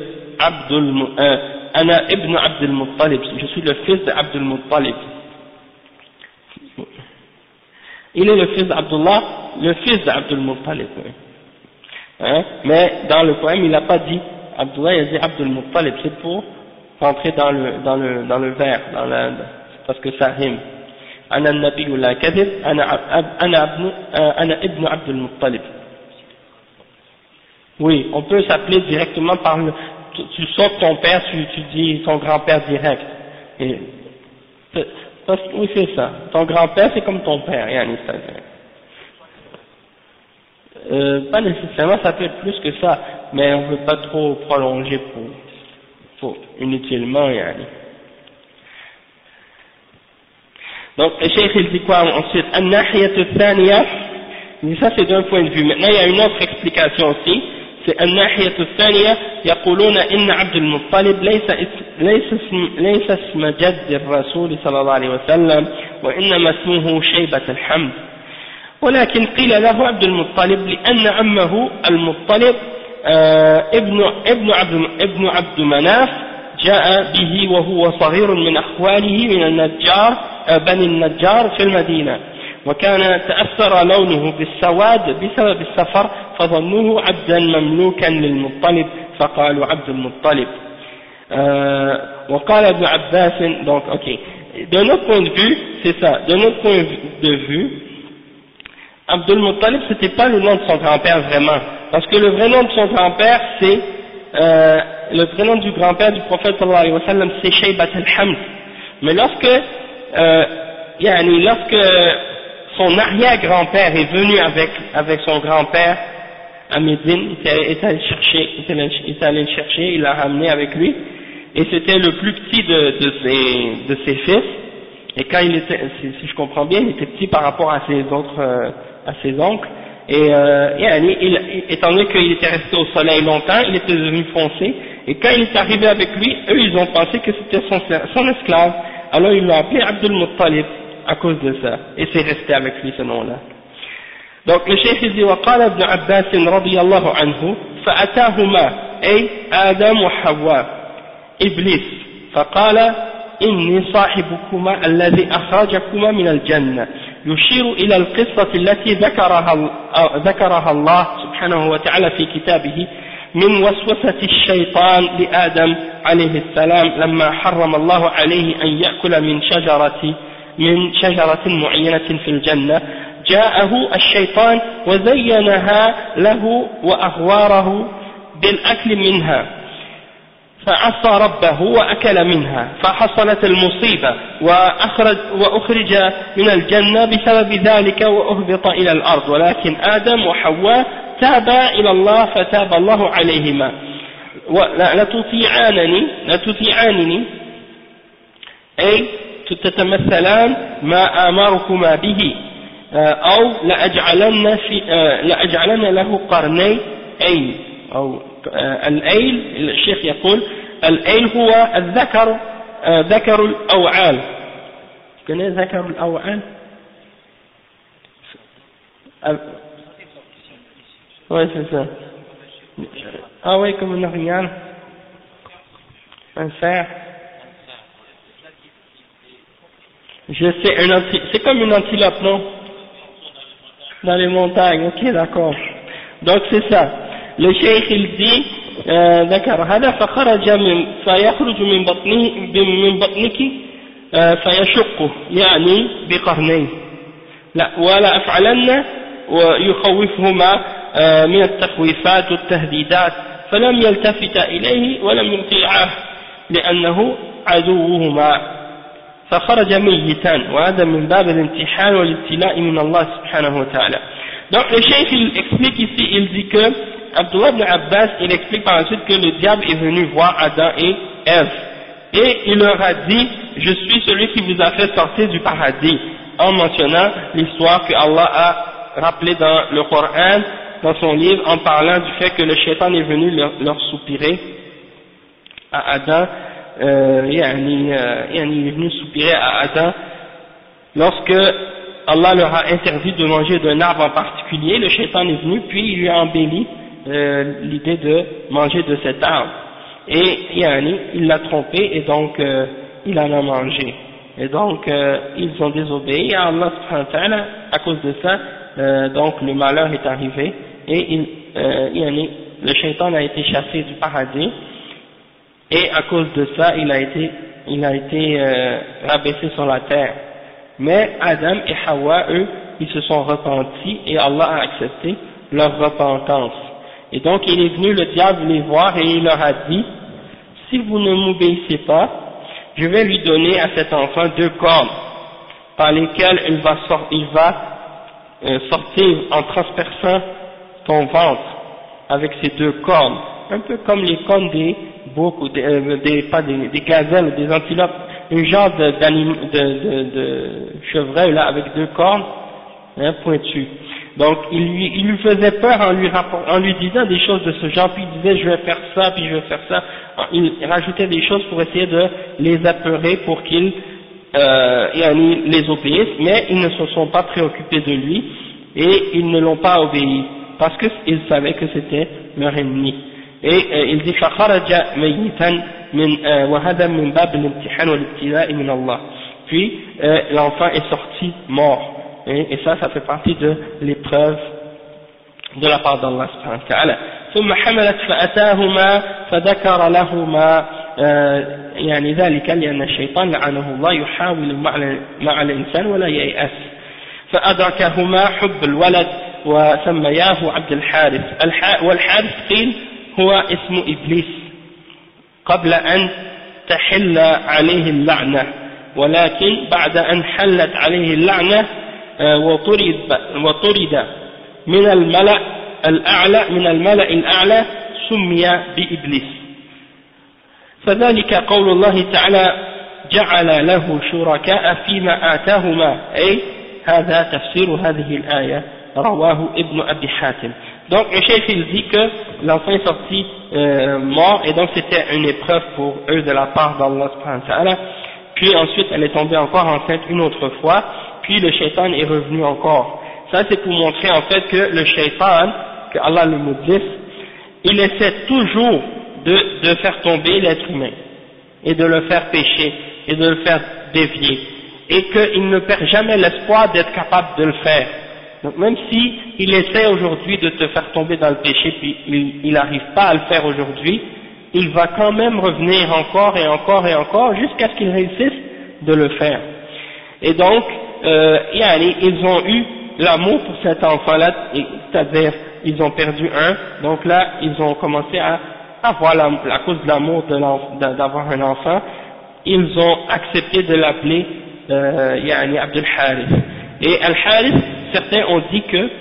Ana ibn Abdul Muttalib, je suis le fils de Abdul Muttalib. Il est le fils d'Abdullah, le fils d'Abdul Muttalib. Hein? Mais dans le poème, il n'a pas dit Abdullah, il a dit Abdul Muttalib, c'est pour rentrer dans le vers, parce que ça rime. Ana nabiyyu la kadhib, ana ibn Abdul Muttalib. Oui, on peut s'appeler directement par tu sautes ton père, tu dis ton grand-père direct. Et, oui, c'est ça. Ton grand-père, c'est comme ton père, yani, pas nécessairement, ça peut être plus que ça, mais on ne veut pas trop prolonger pour inutilement, yani. Donc, le cheikh il dit quoi ensuite? An-nahiyatu thaniya, ça c'est d'un point de vue. Maintenant, il y a une autre explication aussi. C'est An-nahiyatu thaniya, يقولون إن عبد المطلب ليس اسم جد الرسول صلى الله عليه وسلم وإنما اسمه شيبة الحمد، ولكن قيل له عبد المطلب لأن عمه المطلب ابن عبد مناف جاء به وهو صغير من أخواله من النجار بني النجار في المدينة، وكان تأثر لونه بالسواد بسبب السفر فظنوه عبدا مملوكا للمطلب فقالوا عبد المطلب. وقال ابن عباس, donc ok, d'un autre point de vue, c'est ça, d'un autre point de vue, Abdul Muttalib c'était pas le nom de son grand-père vraiment, parce que le vrai nom de son grand-père c'est le vrai nom du grand-père du prophète sallallahu alayhi wa sallam c'est Shaybat al-Hamd, mais lorsque son arrière-grand-père est venu avec son grand-père à Médine, il est allé le chercher, il l'a ramené avec lui, et c'était le plus petit de ses fils, et quand il était, si je comprends bien, il était petit par rapport à ses oncles, et étant donné qu'il était resté au soleil longtemps, il était devenu foncé, et quand il est arrivé avec lui, eux ils ont pensé que c'était son esclave, alors ils l'ont appelé Abdul Muttalib à cause de ça, et c'est resté avec lui ce nom-là. Donc le cheikh dit وقال ابن عباس رضي الله عنه فأتاهما أي آدم وحواء إبليس فقال إني صاحبكما الذي أخرجكما من الجنة، يشير إلى القصة التي ذكرها الله سبحانه وتعالى في كتابه من وسوسة الشيطان لآدم عليه السلام لما حرم الله عليه أن يأكل من شجرة معينة في الجنة، جاءه الشيطان وزينها له وأغواره بالأكل منها فعصى ربه وأكل منها فحصلت المصيبة وأخرج من الجنة بسبب ذلك وأهبط إلى الأرض، ولكن آدم وحواء تابا إلى الله فتاب الله عليهما لتطيعانني أي تتمثلان ما آمركما به أو لأجعلن له قرني أيل أو الأيل. الشيخ يقول الأيل هو الذكر ذكر الأوعال. كنا ذكر الأوعال oui c'est ça. Ah oui, comme une orignal, un cerf. Je sais, c'est comme une antilope, non? Dans les montagnes, ok, d'accord. Donc c'est ça. Le cheikh il dit ذكر هذا فخرج فيخرج من بطنك فيشقه يعني بقرنيه لا ولا أفعلن ويخوفهما من التخويفات والتهديدات فلم يلتفت إليه ولم يطيعه لأنه عدوهما فخرج ميتا وهذا من باب الامتحان والابتلاء من الله سبحانه وتعالى. Donc le cheikh il explique ici, il dit que Abdullah ibn Abbas il explique par la suite que le diable est venu voir Adam et Ève et il leur a dit je suis celui qui vous a fait sortir du paradis, en mentionnant l'histoire que Allah a rappelée dans le Coran, dans son livre, en parlant du fait que le shaitan est venu leur soupirer à Adam, il est venu soupirer à Adam lorsque Allah leur a interdit de manger d'un arbre en particulier. Le shaitan est venu puis il lui a embelli l'idée de manger de cet arbre et il l'a trompé et donc il en a mangé et donc ils ont désobéi à Allah subhanahu wa ta'ala. À cause de ça donc le malheur est arrivé et le shaitan a été chassé du paradis et à cause de ça il a été rabaissé sur la terre. Mais Adam et Hawa eux ils se sont repentis et Allah a accepté leur repentance. Et donc il est venu le diable les voir et il leur a dit si vous ne m'obéissez pas, je vais lui donner à cet enfant 2 cornes par lesquelles il va sortir en transperçant ton ventre avec ces 2 cornes, un peu comme les cornes des boucs ou des gazelles ou des antilopes, un genre de chevreuil là avec 2 cornes pointues. Donc il lui faisait peur en lui disant des choses de ce genre, puis il disait je vais faire ça, puis je vais faire ça. Il rajoutait des choses pour essayer de les apeurer pour qu'ils les obéissent, mais ils ne se sont pas préoccupés de lui et ils ne l'ont pas obéi parce qu'ils savaient que c'était leur ennemi. Et il dit فخرج ميتا وهذا من باب الامتحان والابتلاء من الله. Puis l'enfant est sorti mort. Et ça fait partie de l'épreuve de la part d'Allah subhanahu wa ta'ala. ثم حملت فأتاهما فذكر لهما يعني ذلك لأن الشيطان لعنه الله يحاول مع الإنسان ولا ييأس فأدركهما حب الولد وسمياه عبد الحارث. والحارث قيل هو اسم إبليس قبل أن تحل عليه اللعنة، ولكن بعد أن حلت عليه اللعنة وطرد من الملأ الأعلى سمي بإبليس. فذلك قول الله تعالى جعل له شركاء فيما آتاهما أي هذا تفسير هذه الآية رواه ابن أبي حاتم. Donc le chef il dit que l'enfant est sorti mort et donc c'était une épreuve pour eux de la part d'Allah subhanahu wa ta'ala. Puis ensuite elle est tombée encore enceinte une autre fois, puis le shaitan est revenu encore. Ça c'est pour montrer en fait que le shaitan, que Allah le maudisse, il essaie toujours de faire tomber l'être humain et de le faire pécher et de le faire dévier et qu'il ne perd jamais l'espoir d'être capable de le faire. Donc même si il essaie aujourd'hui de te faire tomber dans le péché puis il n'arrive pas à le faire aujourd'hui, il va quand même revenir encore et encore et encore jusqu'à ce qu'il réussisse de le faire. Et donc ils ont eu l'amour pour cet enfant-là, c'est-à-dire ils ont perdu un, donc là ils ont commencé à avoir à cause de l'amour d'avoir un enfant, ils ont accepté de l'appeler Abdul Harith. Et Al-Harith, certains ont dit que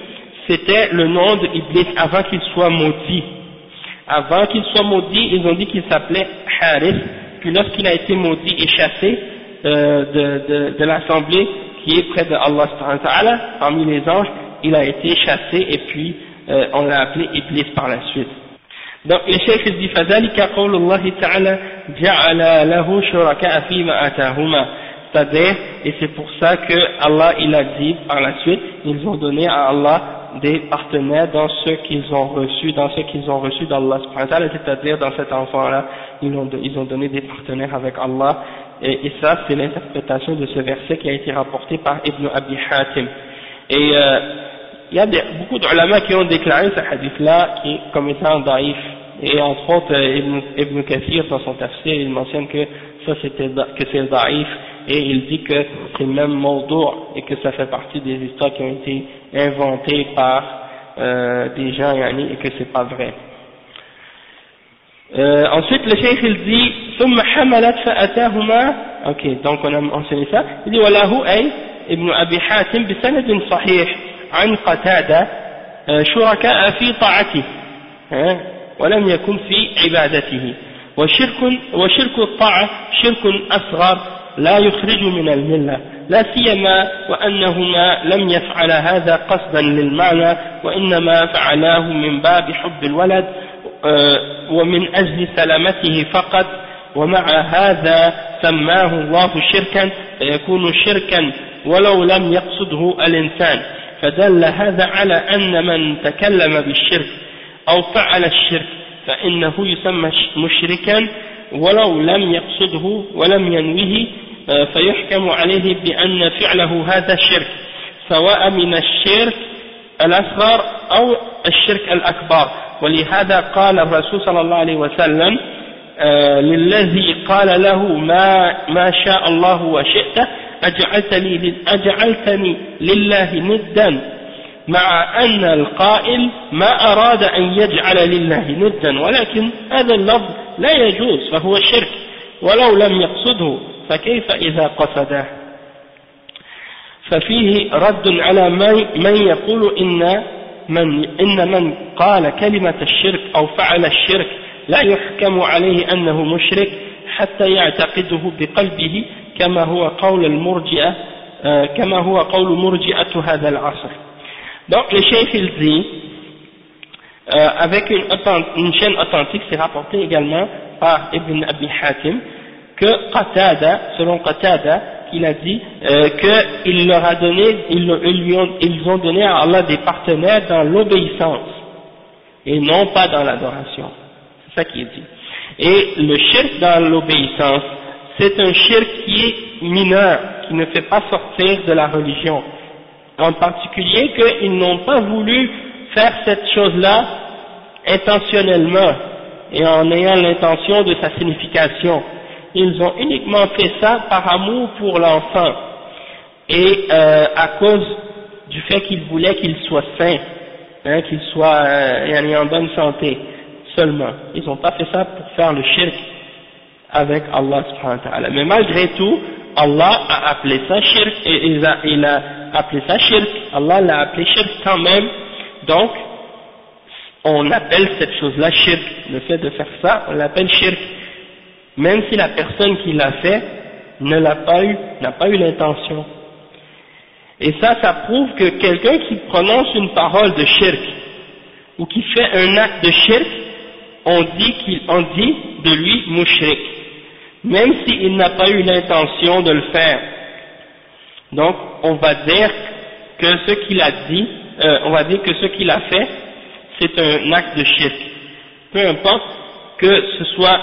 c'était le nom d'Iblis avant qu'il soit maudit. Avant qu'il soit maudit, ils ont dit qu'il s'appelait Harith, puis lorsqu'il a été maudit et chassé de l'assemblée qui est près de Allah subhanahu wa ta'ala, parmi les anges, il a été chassé et puis on l'a appelé Iblis par la suite. Donc le cheikh dit فذلك قول الله تعالى جعل له شركاء فيما آتاهما, c'est-à-dire, et c'est pour ça que Allah il a dit par la suite, ils ont donné à Allah des partenaires dans ce qu'ils ont reçu d'Allah subhanahu wa ta'ala, c'est-à-dire dans cet enfant-là, ils ont donné des partenaires avec Allah, et ça c'est l'interprétation de ce verset qui a été rapporté par Ibn Abi Hatim. Et il y a beaucoup d'ulama qui ont déclaré ce hadith-là comme étant daïf, et entre autres Ibn Kathir dans son tafsir, il mentionne que ça que c'est daïf, et il dit que c'est même mawdu' et que ça fait partie des histoires qui ont été inventées par des gens et que c'est pas vrai. Ensuite le cheikh il dit ثم حملت فأتاهما, ok, donc on a mentionné ça, il dit وله أي ابن أبي حاتم بسند صحيح عن قتادة شركاء في طاعته ولم يكن في عبادته, وشرك الطاعة شرك أصغر لا يخرج من الملة, لا سيما وأنهما لم يفعل هذا قصدا للمعنى وإنما فعلاه من باب حب الولد ومن أجل سلامته فقط, ومع هذا سماه الله شركا فيكون شركا ولو لم يقصده الإنسان, فدل هذا على أن من تكلم بالشرك أو فعل الشرك فإنه يسمى مشركا ولو لم يقصده ولم ينويه, فيحكم عليه بأن فعله هذا شرك سواء من الشرك الأصغر أو الشرك الأكبر. ولهذا قال الرسول صلى الله عليه وسلم للذي قال له ما شاء الله وشئت أجعلتني لله ندا, مع أن القائل ما أراد أن يجعل لله ندا, ولكن هذا اللفظ لا يجوز فهو شرك ولو لم يقصده, فكيف إذا قصده؟ ففيه رد على من يقول إن من قال كلمة الشرك أو فعل الشرك لا يحكم عليه أنه مشرك حتى يعتقده بقلبه كما هو قول مرجئة هذا العصر. Donc le cheikh il dit avec une chaîne authentique, c'est rapporté également par Ibn Abi Hatim que Qatada, selon Qatada, il a dit qu'il leur a donné, ils ont donné à Allah des partenaires dans l'obéissance et non pas dans l'adoration. C'est ça qu'il dit. Et le shirk dans l'obéissance, c'est un shirk qui est mineur, qui ne fait pas sortir de la religion. En particulier qu'ils n'ont pas voulu faire cette chose-là intentionnellement et en ayant l'intention de sa signification. Ils ont uniquement fait ça par amour pour l'enfant et à cause du fait qu'ils voulaient qu'il soit sain, qu'il soit en bonne santé seulement. Ils n'ont pas fait ça pour faire le shirk avec Allah subhanahu wa ta'ala. Mais malgré tout, Allah a appelé ça shirk et il a appelé ça shirk. Allah l'a appelé shirk quand même. Donc, on appelle cette chose-là shirk. Le fait de faire ça, on l'appelle shirk. Même si la personne qui l'a fait n'a pas eu l'intention. Et ça prouve que quelqu'un qui prononce une parole de shirk ou qui fait un acte de shirk, on dit de lui mushrik, même s'il n'a pas eu l'intention de le faire. Donc, on va dire que ce qu'il a dit, que ce qu'il a fait, c'est un acte de shirk. Peu importe que ce soit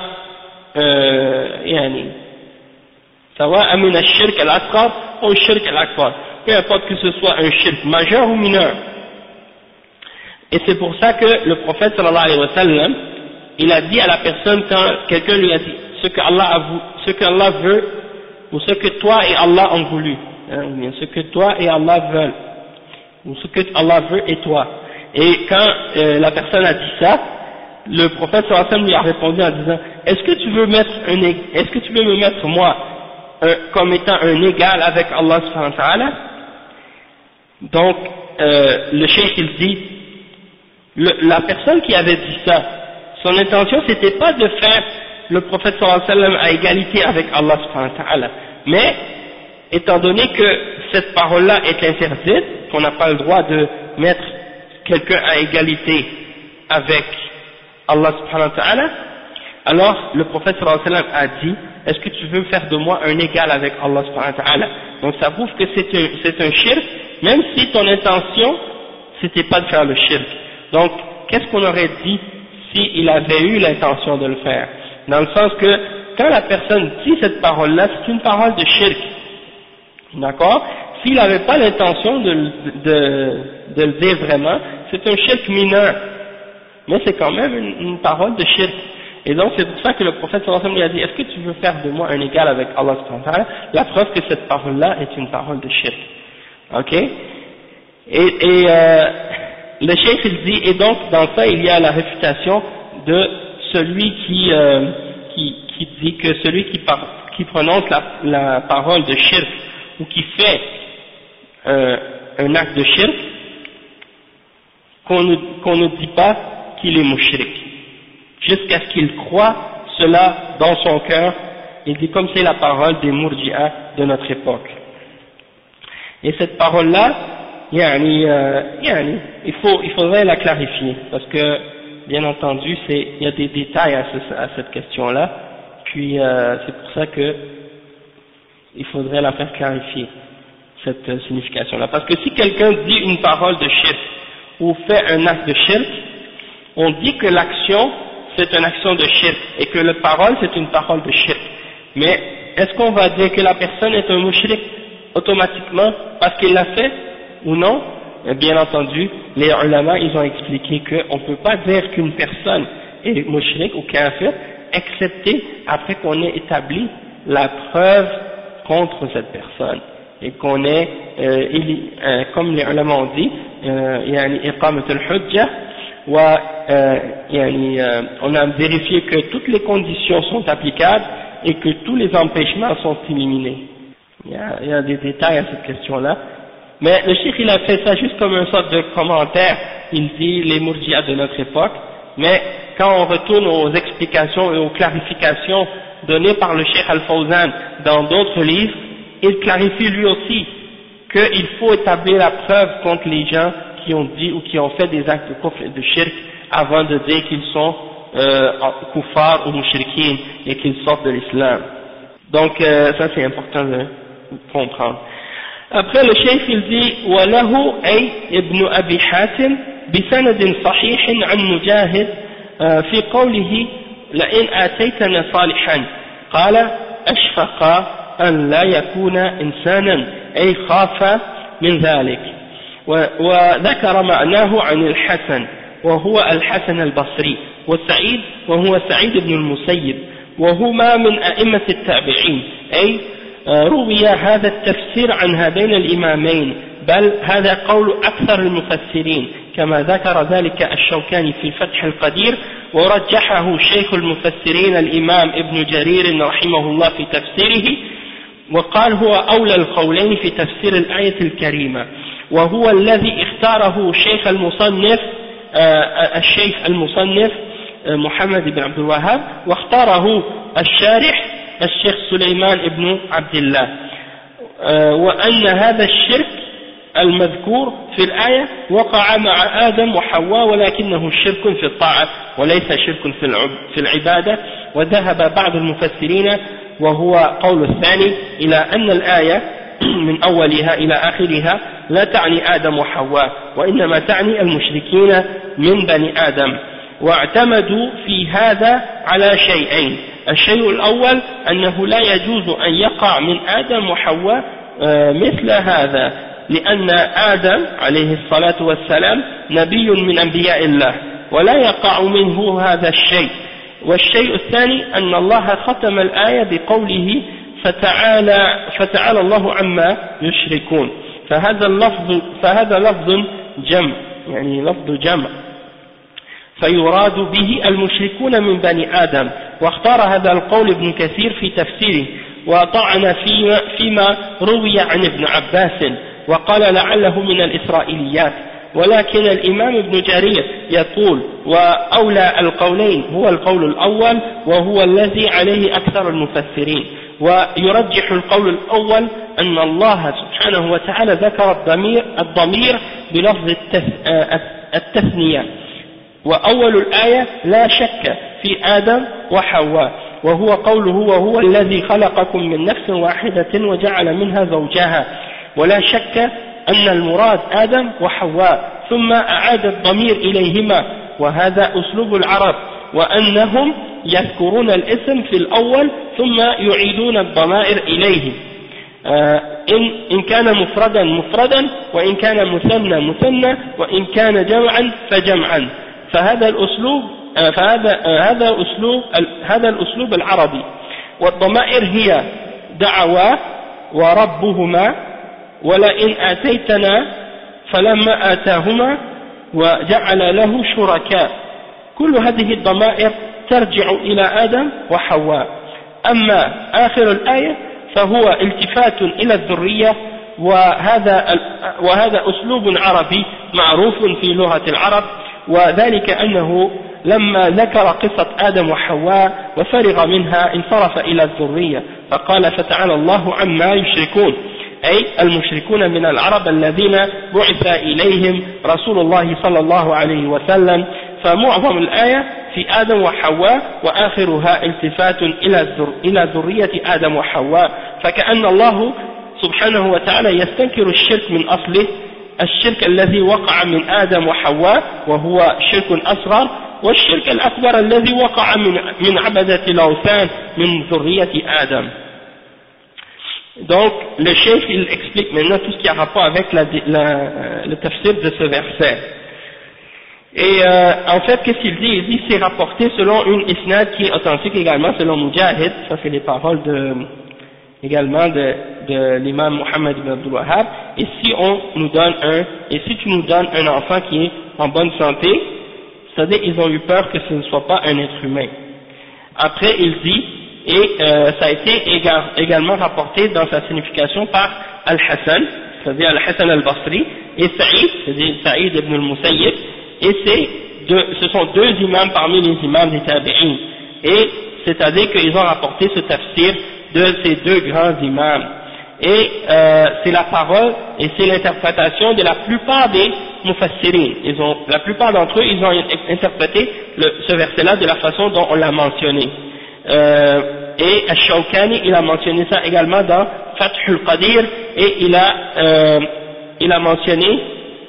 سواء من الشرك الأصغر أو الشرك الأكبر, peu importe que ce soit un shirk majeur ou mineur. Et c'est pour ça que le prophète sallallahu alayhi wa sallam, il a dit à la personne quand quelqu'un lui a dit ce que Allah veut ou ce que toi et Allah ont voulu, ce que toi et Allah veulent ou ce que Allah veut et toi. Et quand la personne a dit ça, le prophète sallallahu alayhi wa sallam lui a répondu en disant est-ce que tu veux me mettre moi comme étant un égal avec Allah subhanahu wa ta'ala? Donc le cheikh il dit, la personne qui avait dit ça, son intention c'était pas de faire le prophète sallallahu alayhi wa sallam à égalité avec Allah subhanahu wa ta'ala, mais étant donné que cette parole-là est interdite, qu'on n'a pas le droit de mettre quelqu'un à égalité avec Allah subhanahu wa ta'ala, alors le prophète sallallahu alayhi wa sallam a dit, est-ce que tu veux faire de moi un égal avec Allah subhanahu wa ta'ala? Donc ça prouve que c'est un shirk, même si ton intention c'était pas de faire le shirk. Donc qu'est-ce qu'on aurait dit s'il avait eu l'intention de le faire? Dans le sens que quand la personne dit cette parole-là, c'est une parole de shirk, d'accord? S'il n'avait pas l'intention de le dire vraiment, c'est un shirk mineur, mais c'est quand même une parole de shirk. Et donc c'est pour ça que le prophète sallallahu alayhi wa sallam lui a dit, est-ce que tu veux faire de moi un égal avec Allah subhanahu wa ta'ala? La preuve que cette parole-là est une parole de shirk. Ok? Et le cheikh il dit, et donc dans ça il y a la réfutation de celui qui dit que celui qui prononce la parole de shirk ou qui fait un acte de shirk, qu'on ne dit pas qu'il est mushrik, jusqu'à ce qu'il croit cela dans son cœur. Il dit comme c'est la parole des murji'a de notre époque. Et cette parole-là, il faudrait la clarifier, parce que bien entendu il y a des détails à cette question-là, puis c'est pour ça que il faudrait la faire clarifier, cette signification-là. Parce que si quelqu'un dit une parole de shirk ou fait un acte de shirk, on dit que l'action c'est une action de shirk et que la parole c'est une parole de shirk. Mais est-ce qu'on va dire que la personne est un mushrik automatiquement parce qu'il l'a fait ou non? Bien entendu, les ulama ils ont expliqué qu'on ne peut pas dire qu'une personne est mushrik ou kafir excepté après qu'on ait établi la preuve contre cette personne et qu'on ait, comme les ulama ont dit, iqamat al-hujjah, on a vérifié que toutes les conditions sont applicables et que tous les empêchements sont éliminés. Il y a des détails à cette question-là, mais le cheikh il a fait ça juste comme une sorte de commentaire. Il dit les murji'a de notre époque, mais quand on retourne aux explications et aux clarifications données par le cheikh Al-Fawzan dans d'autres livres, il clarifie lui aussi qu'il faut établir la preuve contre les gens qui ont dit ou qui ont fait des actes de kufr et de shirk avant de dire qu'ils sont kuffar ou mushrikin et qu'ils sortent de l'islam. Donc ça c'est important de comprendre. Après le cheikh il dit وله أي ابن أبي حاتم بسند صحيح عن مجاهد في قوله لئن آتيتنا صالحا قال أشفق أن لا يكون إنسانا أي خاف من ذلك. وذكر معناه عن الحسن وهو الحسن البصري والسعيد وهو سعيد بن المسيب وهما من أئمة التابعين. أي روي هذا التفسير عن هذين الإمامين، بل هذا قول أكثر المفسرين كما ذكر ذلك الشوكاني في فتح القدير، ورجحه شيخ المفسرين الإمام ابن جرير رحمه الله في تفسيره، وقال هو أولى القولين في تفسير الآية الكريمة، وهو الذي اختاره الشيخ المصنف محمد بن عبد الوهاب، واختاره الشارح الشيخ سليمان ابن عبد الله، وأن هذا الشرك المذكور في الآية وقع مع آدم وحواء ولكنه شرك في الطاعة وليس شرك في العبادة. وذهب بعض المفسرين وهو قول الثاني إلى أن الآية من أولها إلى آخرها لا تعني آدم وحواء وإنما تعني المشركين من بني آدم، واعتمدوا في هذا على شيئين: الشيء الأول أنه لا يجوز أن يقع من آدم وحواء مثل هذا، لأن آدم عليه الصلاة والسلام نبي من أنبياء الله ولا يقع منه هذا الشيء. والشيء الثاني أن الله ختم الآية بقوله فتعالى الله عما يشركون، فهذا لفظ جمع، يعني لفظ جمع، فيراد به المشركون من بني آدم. واختار هذا القول ابن كثير في تفسيره، وطعن فيما روي عن ابن عباس وقال لعله من الإسرائيليات. ولكن الإمام ابن جرير يقول وأولى القولين هو القول الأول وهو الذي عليه أكثر المفسرين، ويرجح القول الأول أن الله سبحانه وتعالى ذكر الضمير بلفظ التثنية. وأول الآية لا شك في آدم وحواء، وهو قوله وهو الذي خلقكم من نفس واحدة وجعل منها زوجها، ولا شك أن المراد آدم وحواء، ثم أعاد الضمير إليهما، وهذا أسلوب العرب، وأنهم يذكرون الاسم في الأول ثم يعيدون الضمائر إليه، إن كان مفردا مفردا، وإن كان مثنى مثنى، وإن كان جمعا فجمعا. فهذا الأسلوب هذا الأسلوب العربي. والضمائر هي دعوا وربهما ولئن آتيتنا فلما آتاهما وجعل له شركاء. كل هذه الضمائر ترجع إلى آدم وحواء. أما آخر الآية فهو التفات إلى الذرية، وهذا أسلوب عربي معروف في لغة العرب، وذلك أنه لما ذكر قصة آدم وحواء وفرغ منها انصرف إلى الذرية، فقال فتعالى الله عما يشركون، أي المشركون من العرب الذين بعث إليهم رسول الله صلى الله عليه وسلم. فمعظم الآية في آدم وحواء، وآخرها التفات إلى ذرية آدم وحواء. فكأن الله سبحانه وتعالى يستنكر الشرك من أصله، الشرك الذي وقع من آدم وحواء وهو شرك أصغر، والشرك الأكبر الذي وقع من عبدة الأوثان من ذرية آدم. Donc, le chef il explique maintenant tout ce qui a rapport avec le tafsir de ce verset. Et en fait, qu'est-ce qu'il dit? Il dit c'est rapporté selon une isnad qui est authentique également, selon Mujahid. Ça c'est les paroles également de l'imam Muhammad ibn Abdul Wahhab. Et si tu nous donnes un enfant qui est en bonne santé, c'est-à-dire ils ont eu peur que ce ne soit pas un être humain. Après il dit, et ça a été également rapporté dans sa signification par Al-Hassan, c'est-à-dire Al-Hassan al-Basri, et Saïd, c'est-à-dire Saïd ibn al-Musayyib, et ce sont deux imams parmi les imams des tabi'in, et c'est-à-dire qu'ils ont rapporté ce tafsir de ces deux grands imams, et c'est la parole et c'est l'interprétation de la plupart des mufassirin. La plupart d'entre eux, ils ont interprété ce verset-là de la façon dont on l'a mentionné. Et Ash-Shawkani, il a mentionné ça également dans Fathul Qadir, et il a mentionné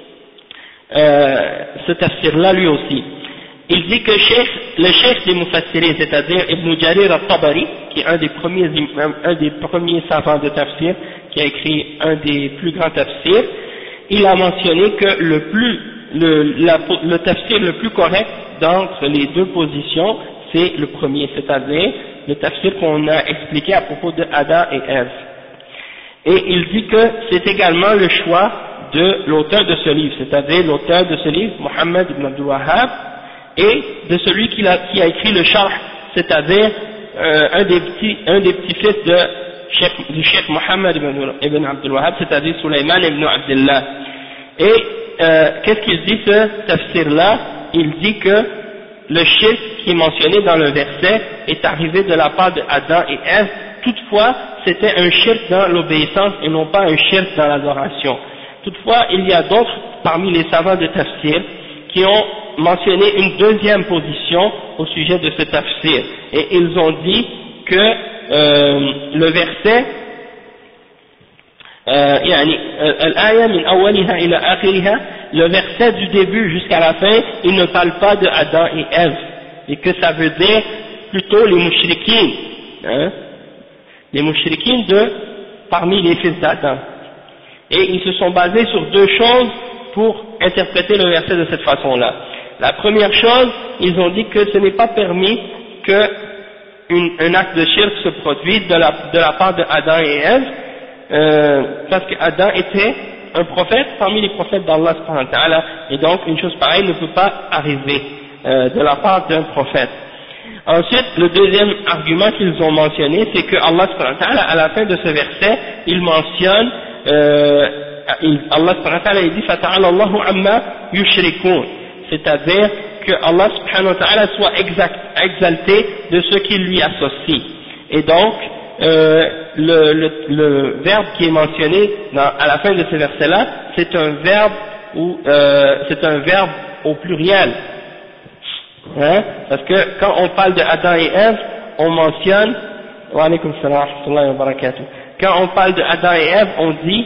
ce tafsir-là lui aussi. Il dit que le cheikh des mufassirin, c'est-à-dire Ibn Jarir al-Tabari, qui est un des premiers savants de tafsir, qui a écrit un des plus grands tafsirs, il a mentionné que le tafsir le plus correct d'entre les deux positions, c'est le premier, c'est-à-dire le tafsir qu'on a expliqué à propos de Adam et Ève. Et il dit que c'est également le choix de l'auteur de ce livre, c'est-à-dire l'auteur de ce livre, Muhammad ibn Abdul Wahhab, et de celui qui a écrit le Sharh, c'est-à-dire un des petits-fils du Cheikh Muhammad ibn Abdul Wahhab, c'est-à-dire Sulaiman ibn Abdullah. Et qu'est-ce qu'il dit ce tafsir-là? Il dit que le shirk qui est mentionné dans le verset est arrivé de la part de Adam et Ève, toutefois c'était un shirk dans l'obéissance et non pas un shirk dans l'adoration. Toutefois, il y a d'autres parmi les savants de tafsir qui ont mentionné une deuxième position au sujet de ce tafsir, et ils ont dit que le verset le verset du début jusqu'à la fin, il ne parle pas de Adam et Ève, et que ça veut dire plutôt les mouchrikines, les mouchrikines parmi les fils d'Adam. Et ils se sont basés sur deux choses pour interpréter le verset de cette façon-là. La première chose, ils ont dit que ce n'est pas permis que un acte de shirk se produise de la part de Adam et Ève, parce qu'Adam était un prophète parmi les prophètes d'Allah subhanahu wa ta'ala, et donc une chose pareille ne peut pas arriver de la part d'un prophète. Ensuite, le deuxième argument qu'ils ont mentionné, c'est que Allah subhanahu wa ta'ala, à la fin de ce verset, il mentionne Allah subhanahu wa ta'ala il dit fata'ala Allahu amma yushrikun, c'est-à-dire que Allah subhanahu wa ta'ala soit exalté de ce qu'il lui associe. Et donc le verbe qui est mentionné à la fin de ces versets-là, c'est un verbe au pluriel, hein, parce que quand on parle de Adam et Ève, on mentionne wa alaykum salam wa rahmatullahi wa barakatuh. Quand on parle de Adam et Ève, on dit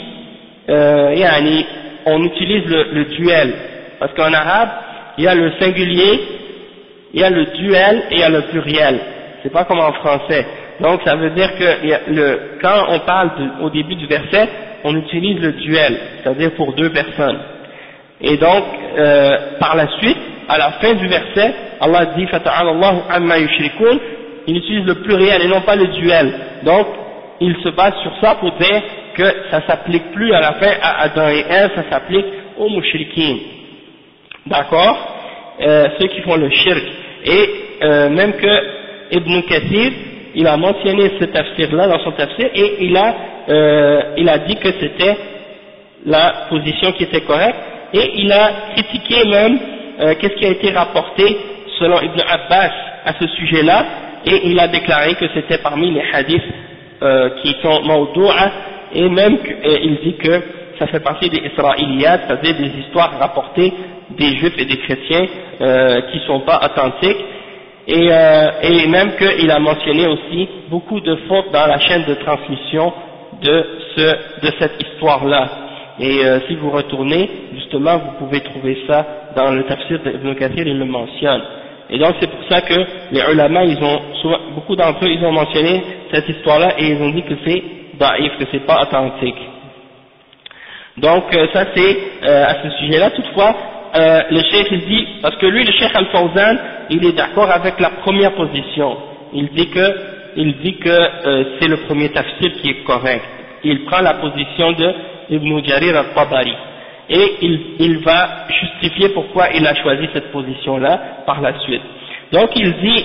on utilise le duel, parce qu'en arabe il y a le singulier, il y a le duel et il y a le pluriel. C'est pas comme en français. Donc ça veut dire que quand on parle au début du verset, on utilise le duel, c'est-à-dire pour deux personnes. Et donc par la suite, à la fin du verset, Allah dit fata'ala Allahu amma yushrikun, il utilise le pluriel et non pas le duel. Donc il se base sur ça pour dire que ça s'applique plus à la fin à Adam et Ève, ça s'applique aux mushrikin. D'accord, ceux qui font le shirk. Et même que Ibn Kathir, il a mentionné ce tafsir-là dans son tafsir, et il a dit que c'était la position qui était correcte, et il a critiqué même qu'est-ce qui a été rapporté selon Ibn Abbas à ce sujet-là, et il a déclaré que c'était parmi les hadiths qui sont mawdou'a, et même il dit que ça fait partie des Israéliyat, c'est-à-dire des histoires rapportées des juifs et des chrétiens qui ne sont pas authentiques, et même qu'il a mentionné aussi beaucoup de fautes dans la chaîne de transmission de cette histoire-là. Et si vous retournez, justement, vous pouvez trouver ça dans le tafsir d'Ibn Kathir, il le mentionne. Et donc c'est pour ça que les ulama, beaucoup d'entre eux, ils ont mentionné cette histoire-là et ils ont dit que c'est daïf, que c'est pas authentique. Donc ça c'est à ce sujet-là. Toutefois, le cheikh il dit, parce que lui, le cheikh Al-Fawzan, il est d'accord avec la première position. Il dit que c'est le premier tafsir qui est correct. Il prend la position de Ibn Jarir al-Tabari. Et il va justifier pourquoi il a choisi cette position-là par la suite. Donc il dit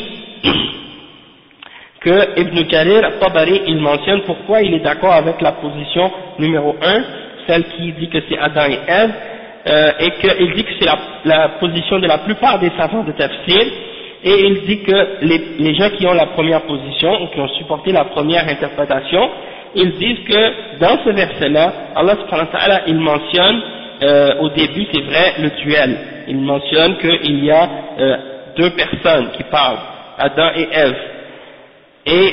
que Ibn Jarir al-Tabari, il mentionne pourquoi il est d'accord avec la position numéro 1, celle qui dit que c'est Adam et Ève, et qu'il dit que c'est la position de la plupart des savants de tafsir, et il dit que les gens qui ont la première position, ou qui ont supporté la première interprétation, ils disent que dans ce verset-là, Allah subhanahu wa ta'ala, il mentionne au début, c'est vrai, le duel. Il mentionne qu'il y a deux personnes qui parlent, Adam et Ève. Et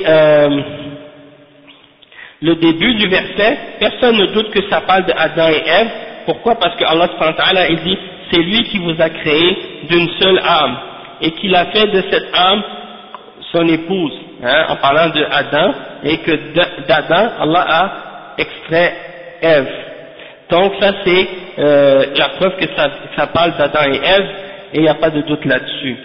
le début du verset, personne ne doute que ça parle de Adam et Ève. Pourquoi? Parce que Allah subhanahu wa ta'ala, il dit, c'est lui qui vous a créé d'une seule âme, et qu'il a fait de cette âme son épouse, hein, en parlant de Adam, et que d'Adam, Allah a extrait Ève. Donc ça c'est la preuve que ça parle d'Adam et Ève, et il n'y a pas de doute là-dessus.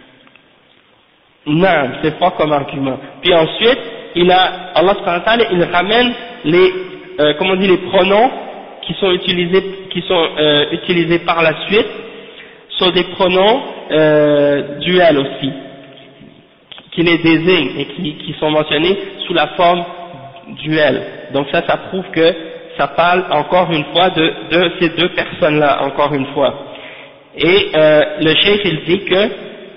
Non, c'est fort comme argument. Puis ensuite, Allah subhanahu wa ta'ala, il ramène les pronoms qui sont utilisés par la suite, sont des pronoms duels aussi, qui les désignent et qui sont mentionnés sous la forme duel. Donc ça prouve que ça parle encore une fois de ces deux personnes-là, encore une fois. Et le cheikh il dit que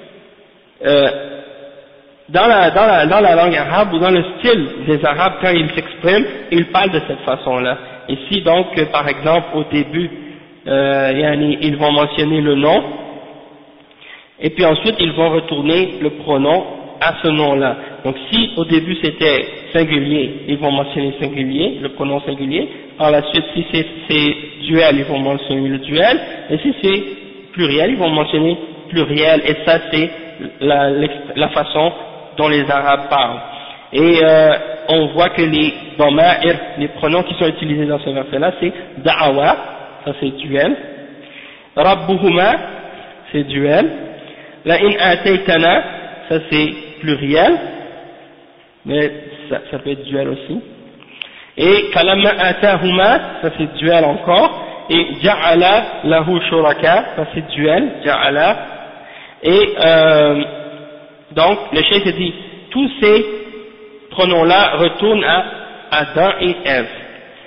dans la langue arabe ou dans le style des arabes, quand ils s'expriment, ils parlent de cette façon-là. Ici donc, par exemple, au début, ils vont mentionner le nom, et puis ensuite ils vont retourner le pronom à ce nom-là. Donc si au début c'était singulier, ils vont mentionner singulier, le pronom singulier. Par la suite, si c'est duel, ils vont mentionner le duel, et si c'est pluriel, ils vont mentionner pluriel, et ça c'est la façon dont les Arabes parlent. Et on voit que les pronoms qui sont utilisés dans ce verset-là, c'est da'awa, ça c'est duel, rabbuhuma, c'est duel, la in ataytana, ça c'est pluriel, mais ça peut être duel aussi, et kalama atahuma, ça c'est duel encore, et ja'ala lahu shuraka, ça c'est duel, ja'ala, et donc le cheikh dit, tous ces pronoms-là retournent à Adam et Ève.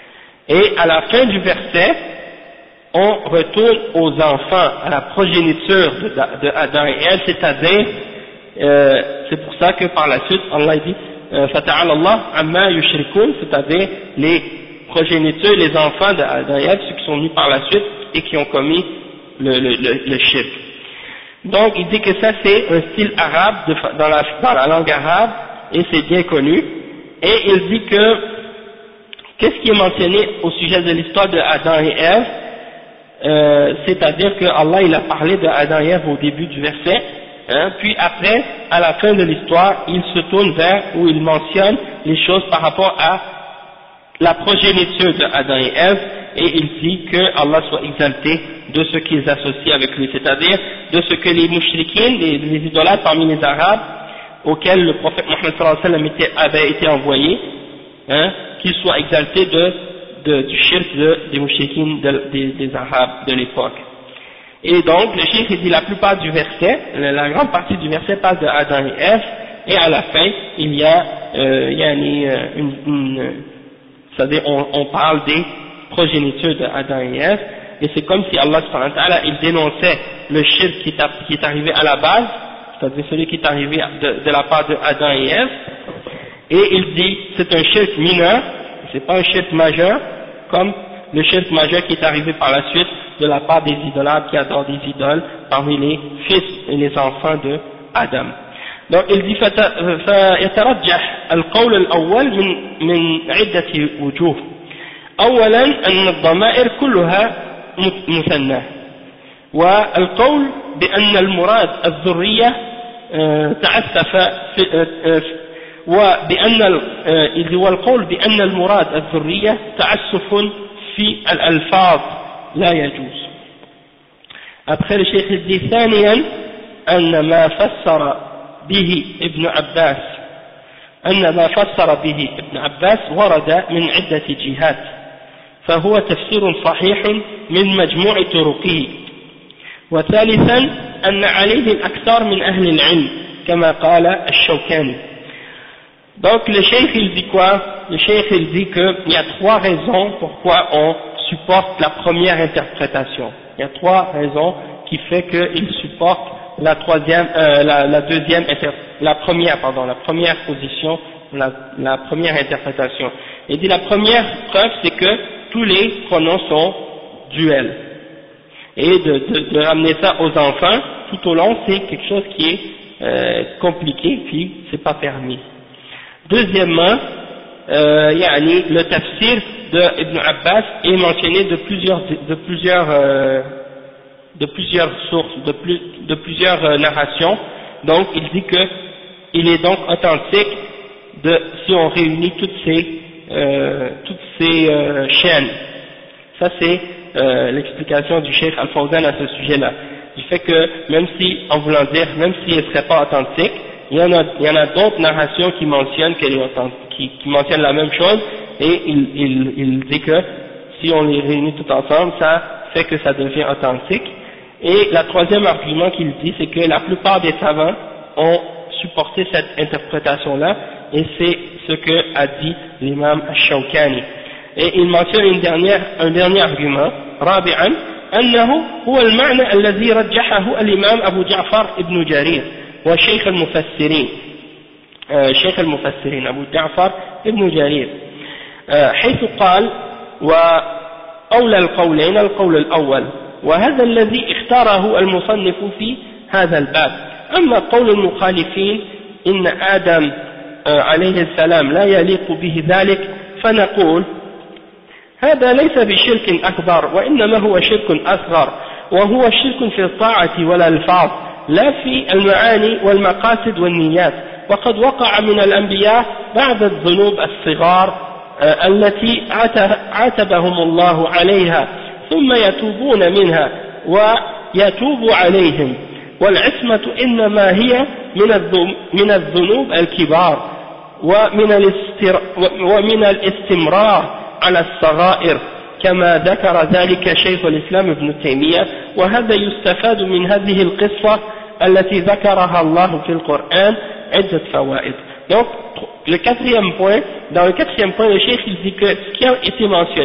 Et à la fin du verset, on retourne aux enfants, à la progéniture de Adam et Ève, c'est-à-dire, c'est pour ça que par la suite, Allah dit, Fata'ala Allah amma yushrikun, c'est-à-dire les progénitures, les enfants d'Adam et Ève, ceux qui sont venus par la suite et qui ont commis le shirk. Donc il dit que ça c'est un style arabe dans la langue arabe et c'est bien connu. Et il dit que qu'est-ce qui est mentionné au sujet de l'histoire de Adam et Ève, c'est-à-dire que Allah il a parlé de Adam et Ève au début du verset, hein, puis après à la fin de l'histoire il se tourne vers où il mentionne les choses par rapport à la progéniture de Adam et Ève, et il dit que Allah soit exalté de ce qu'ils associent avec lui, c'est-à-dire de ce que les mouchriquines, les idolâtres parmi les Arabes, auxquels le prophète Mohammed sallallahu alayhi wa sallam avait été envoyé, hein, qu'ils soient exaltés du shirk des mouchriquines des Arabes de l'époque. Et donc le shirk il dit la plupart du verset, la grande partie du verset passe de Adam et Ève, et à la fin il y a c'est-à-dire on parle des progénitures de Adam et Ève, et c'est comme si Allah subhanahu wa ta'ala il dénonçait le shirk qui est arrivé à la base, c'est-à-dire celui qui est arrivé de la part de Adam et Ève, et il dit c'est un shirk mineur, c'est pas un shirk majeur, comme le shirk majeur qui est arrivé par la suite de la part des idolâtres qui adorent des idoles parmi les fils et les enfants de Adam. Donc il dit فيترجح القول الأول من عدة وجوه. أولا أن الضمائر كلها مثنى، والقول بأن المراد الذرية تعسف والقول بأن المراد الذرية تعسف في الألفاظ لا يجوز. Après le cheikh dit ثانيا أن ما فسر به ابن عباس ورد من عدة جهات، فهو تفسير صحيح من مجموع طرقه. وثالثا أن عليه الأكثر من أهل العلم كما قال الشوكاني. Donc le cheikh il dit quoi? Le cheikh il dit qu'il y a trois raisons pourquoi on supporte la première interprétation. Il y a trois raisons qui fait qu'il supporte la première position, la première interprétation. Il dit la première preuve c'est que tous les pronoms sont duels. Et de ramener ça aux enfants tout au long c'est quelque chose qui est compliqué puis c'est pas permis. Deuxièmement, le tafsir de Ibn Abbas est mentionné de plusieurs sources, de plusieurs narrations. Donc il dit que il est donc authentique si on réunit toutes ces chaînes. Ça c'est l'explication du Cheikh Al-Fawzan à ce sujet-là. Du fait que même si, en voulant dire, même s'il ne serait pas authentique, il y en a d'autres narrations qui mentionnent qui mentionnent la même chose, et il dit que si on les réunit tout ensemble, ça fait que ça devient authentique. Et le troisième argument qu'il dit, c'est que la plupart des savants ont supporté cette interprétation-là, et c'est ce que a dit l'imam Ash-Shawkani. Et il mentionne un dernier argument, رابعا أنه هو المعنى الذي رجحه الإمام أبو جعفر ابن جرير وشيخ المفسرين أبو جعفر ابن جرير حيث قال وأولى القولين القول الأول، وهذا الذي اختاره المصنف في هذا الباب. أما قول المخالفين إن آدم عليه السلام لا يليق به ذلك، فنقول هذا ليس بشرك أكبر، وإنما هو شرك أصغر، وهو شرك في الطاعة والألفاظ لا في المعاني والمقاصد والنيات. وقد وقع من الأنبياء بعض الذنوب الصغار التي عاتبهم الله عليها ثم يتوبون منها ويتوب عليهم، والعصمة إنما هي من الذنوب الكبار ومن الاستمرار على الصغائر كما ذكر ذلك شيخ الإسلام ابن تيمية. وهذا يستفاد من هذه القصة التي ذكرها الله في القرآن عدة فوائد. Donc, dans le quatrième point, le cheikh il dit que ce qui a été mentionné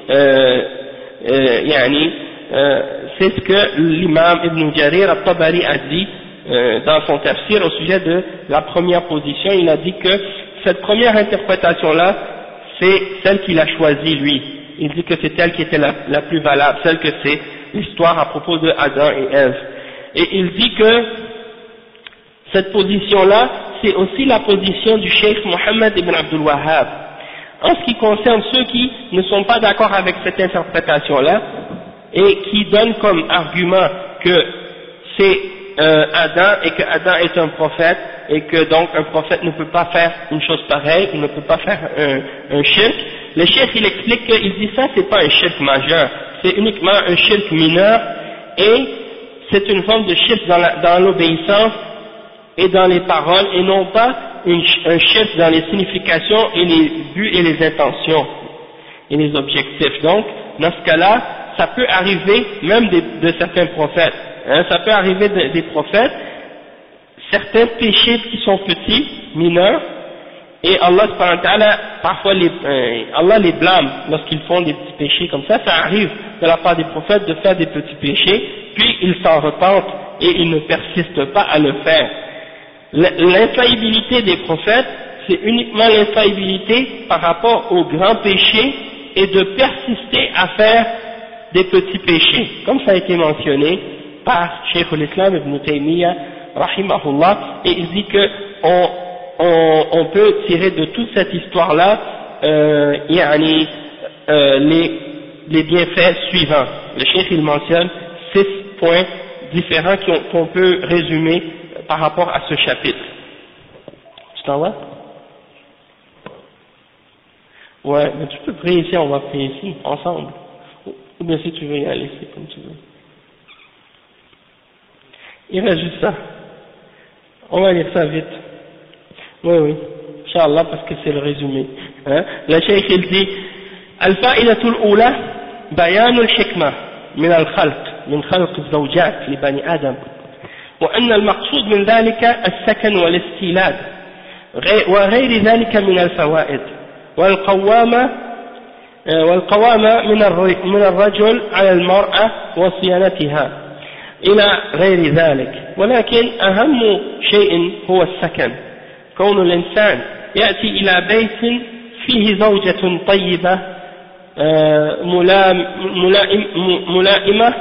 c'est ce que l'imam Ibn Jarir al-Tabari a dit dans son tafsir au sujet de la première position. Il a dit que cette première interprétation-là, c'est celle qu'il a choisie lui. Il dit que c'est elle qui était la plus valable, celle que c'est l'histoire à propos de Adam et Ève. Et il dit que cette position-là, c'est aussi la position du Cheikh Mohammed ibn Abdul Wahhab. En ce qui concerne ceux qui ne sont pas d'accord avec cette interprétation-là, et qui donnent comme argument que c'est Adam, et que Adam est un prophète, et que donc un prophète ne peut pas faire une chose pareille, il ne peut pas faire un shirk, le cheikh il explique qu'il dit ça c'est pas un shirk majeur, c'est uniquement un shirk mineur, et c'est une forme de shirk dans l'obéissance et dans les paroles, et non pas un shirk dans les significations et les buts et les intentions et les objectifs. Donc dans ce cas-là, ça peut arriver même de certains prophètes, hein, ça peut arriver des prophètes, certains péchés qui sont petits, mineurs, et Allah subhanahu wa ta'ala, parfois Allah les blâme lorsqu'ils font des petits péchés comme ça arrive de la part des prophètes de faire des petits péchés, puis ils s'en repentent et ils ne persistent pas à le faire. L'infaillibilité des prophètes, c'est uniquement l'infaillibilité par rapport aux grands péchés et de persister à faire des petits péchés, comme ça a été mentionné par Cheikh al-Islam ibn Taymiyyah rahimahullah, et il dit que on peut tirer de toute cette histoire-là les bienfaits suivants. Le Cheikh il mentionne 6 points différents qu'on peut résumer par rapport à ce chapitre. Tu t'en vas? Ouais, mais tu peux prier ici, on va prier ici, ensemble. Ou bien si tu veux y aller, c'est comme tu veux. Il reste juste ça. On va lire ça vite. Oui, Inch'Allah, parce que c'est le résumé. Hein? Le cheikh il dit, Al-Fa'idatul Oula, Bayanul Hikmah, min al-Khalq, min Khalq al-Zawjat, li Bani Adam. وأن المقصود من ذلك السكن والاستيلاد وغير ذلك من الفوائد والقوامة من الرجل على المرأة وصيانتها إلى غير ذلك، ولكن أهم شيء هو السكن، كون الإنسان يأتي إلى بيت فيه زوجة طيبة ملائمة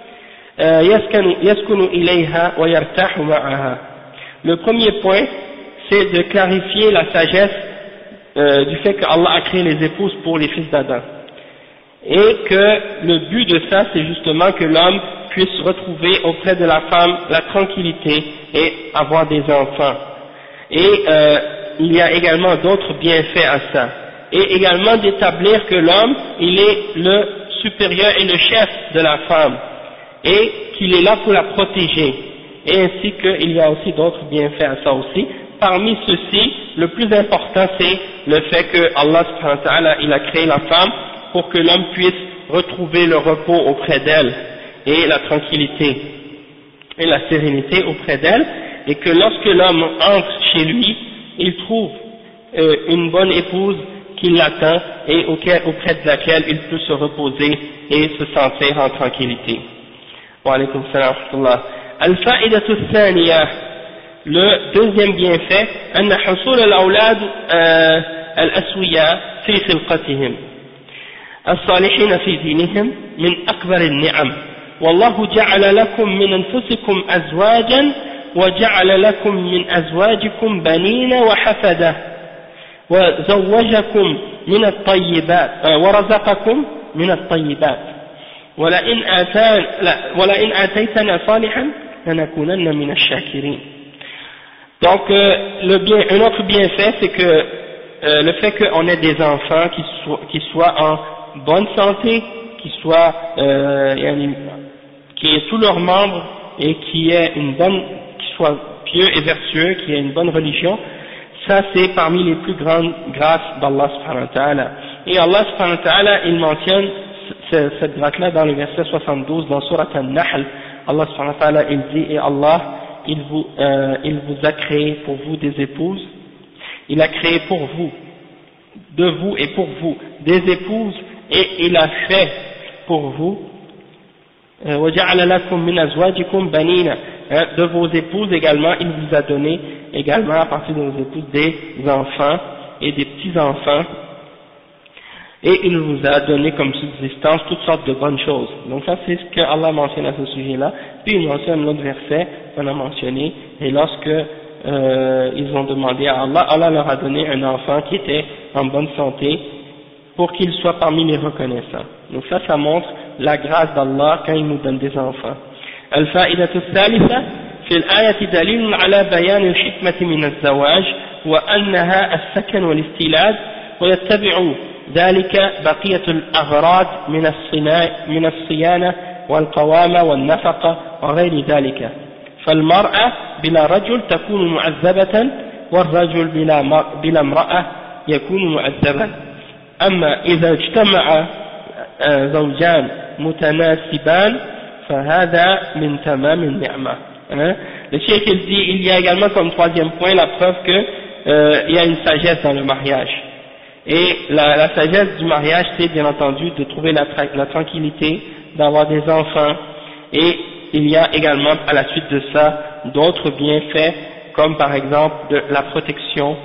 يسكن إليها ويرتاح معها. Le premier point, c'est de clarifier la sagesse du fait que Allah a créé les épouses pour les fils d'Adam, et que le but de ça, c'est justement que l'homme puisse retrouver auprès de la femme la tranquillité et avoir des enfants. Et il y a également d'autres bienfaits à ça, et également d'établir que l'homme, il est le supérieur et le chef de la femme, et qu'il est là pour la protéger, et ainsi qu'il y a aussi d'autres bienfaits à ça aussi. Parmi ceux-ci, le plus important c'est le fait que Allah subhanahu wa ta'ala, il a créé la femme pour que l'homme puisse retrouver le repos auprès d'elle, et la tranquillité et la sérénité auprès d'elle, et que lorsque l'homme entre chez lui, il trouve une bonne épouse qui l'attend et auprès de laquelle il peut se reposer et se sentir en tranquillité. Wa alaykum salam wa rahmatullah. Al-fa'idatu thaniya, le deuxième bienfait, أن حصول الأولاد الأسوياء في خلقتهم الصالحين في دينهم من أكبر النعم، والله جعل لكم من أنفسكم أزواجا وجعل لكم من أزواجكم بنين وحفدة وزوجكم من الطيبات ورزقكم من الطيبات ولئن آتيتنا صالحا لنكونن من الشاكرين. Donc un autre bienfait, c'est que le fait qu'on ait des enfants qui soient en bonne santé, qui aient tous leurs membres et qui soient pieux et vertueux, qui aient une bonne religion, ça c'est parmi les plus grandes grâces d'Allah subhanahu wa ta'ala. Et Allah subhanahu wa ta'ala, il mentionne cette grâce-là dans le verset 72 dans Surat An-Nahl. Allah subhanahu wa ta'ala, il dit, et Allah, il vous a créé pour vous des épouses, il a créé pour vous, de vous et pour vous, des épouses et il a fait pour vous وَجَعَلَ لَكُم مِّنْ أَزْوَاجِكُم بَنِينَ, de vos épouses également, il vous a donné également à partir de vos épouses des enfants et des petits-enfants, et il vous a donné comme subsistance toutes sortes de bonnes choses. Donc ça c'est ce que Allah mentionne à ce sujet-là. Puis il mentionne l'autre verset qu'on a mentionné, et lorsque ils ont demandé à Allah, Allah leur a donné un enfant qui était en bonne santé pour qu'il soit parmi les reconnaissants. Donc ça montre la grâce d'Allah quand il nous donne des enfants. الفائدة الثالثة في الآية دليل على بيان الحكمة من الزواج وأنها السكن والاستيلاد ويتبع ذلك بقية الأغراض من الصيانة والقوامة والنفقة وغير ذلك. فالمرأة بلا رجل تكون معذبة والرجل بلا امرأة يكون معذبا. أما إذا اجتمع زوجان متناسبان فهذا من تمام النعمة. Le cheikh il dit, il y a également comme troisième point la preuve que il y a une sagesse dans le mariage. Et la sagesse du mariage, c'est bien entendu de trouver la tranquillité, d'avoir des enfants, et il y a également à la suite de ça d'autres bienfaits, comme par exemple la protection,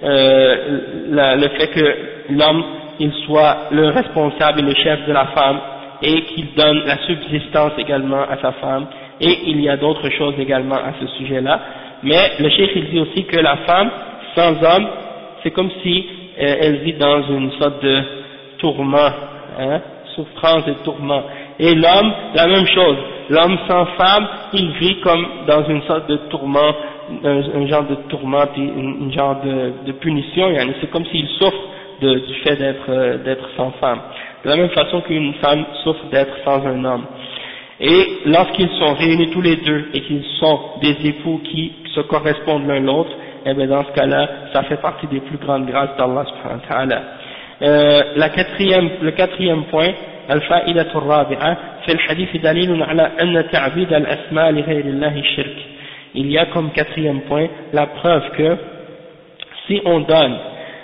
le fait que l'homme il soit le responsable et le chef de la femme, et qu'il donne la subsistance également à sa femme, et il y a d'autres choses également à ce sujet-là. Mais le cheikh il dit aussi que la femme sans homme, c'est comme si elle vit dans une sorte de tourment, souffrance et tourment. Et l'homme, la même chose, l'homme sans femme, il vit comme dans une sorte de tourment, un genre de tourment, un genre de punition, c'est comme s'il souffre du fait d'être sans femme. De la même façon qu'une femme souffre d'être sans un homme. Et lorsqu'ils sont réunis tous les deux et qu'ils sont des époux qui se correspondent l'un l'autre, et bien dans ce cas-là, ça fait partie des plus grandes grâces d'Allah subhanahu wa ta'ala. Le quatrième point, الفائدة الرابعة في الحديث دليل على أن تعبيد الأسماء لغير الله الشرك. Il y a comme quatrième point la preuve que si on donne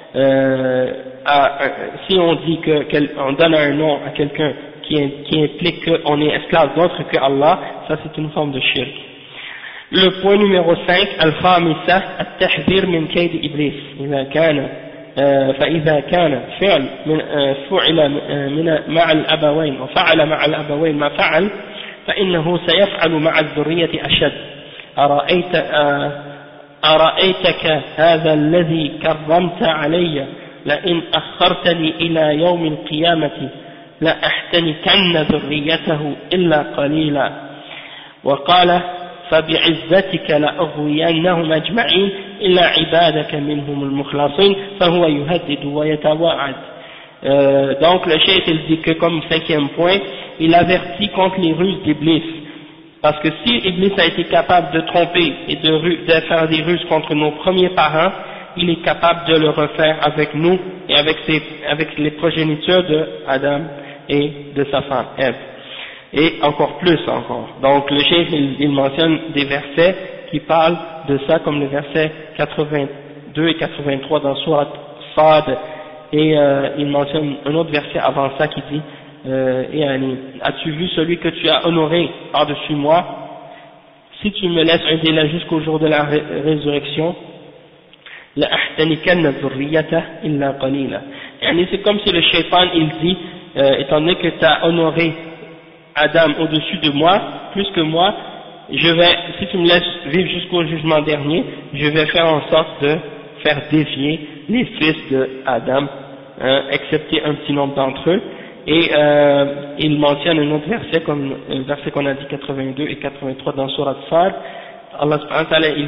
si on dit qu'on donne un nom à quelqu'un qui implique qu'on est esclave d'autre que Allah, ça c'est une forme de shirk. Le point numéro 5, الخامسة التحذير من كيد إبليس فإذا كان فعل مع الأبوين وفعل مع الأبوين ما فعل فإنه سيفعل مع الذرية أشد. أرأيتك هذا الذي كرمت علي لئن أخرتني إلى يوم القيامة لأحتنكن ذريته إلا قليلا. وقال فبعزتك لأغوينهم أجمعين إلا عبادك منهم المخلصين فهو يهدد ويتوعد. Donc le cheikh il dit que comme cinquième point, il avertit contre les ruses d'Iblis. Parce que si Iblis a été capable de tromper et de faire des ruses contre nos premiers parents, il est capable de le refaire avec nous et avec les progénitures de Adam et de sa femme Ève. Et encore plus encore. Donc le cheikh il mentionne des versets qui parlent de ça, comme le verset 82 et 83 dans Surat Sad, et il mentionne un autre verset avant ça qui dit as-tu vu celui que tu as honoré par-dessus moi? Si tu me laisses un délai jusqu'au jour de la résurrection, لأحتنكن ذريته إلا قليلا. C'est comme si le shaitan il dit étant donné que tu as honoré Adam au-dessus de moi, plus que moi, si tu me laisses vivre jusqu'au jugement dernier, je vais faire en sorte de faire dévier les fils de Adam, excepté un petit nombre d'entre eux. Et il mentionne un autre verset, comme le verset qu'on a dit 82 et 83 dans Surat Sad. Allah subhanahu wa ta'ala il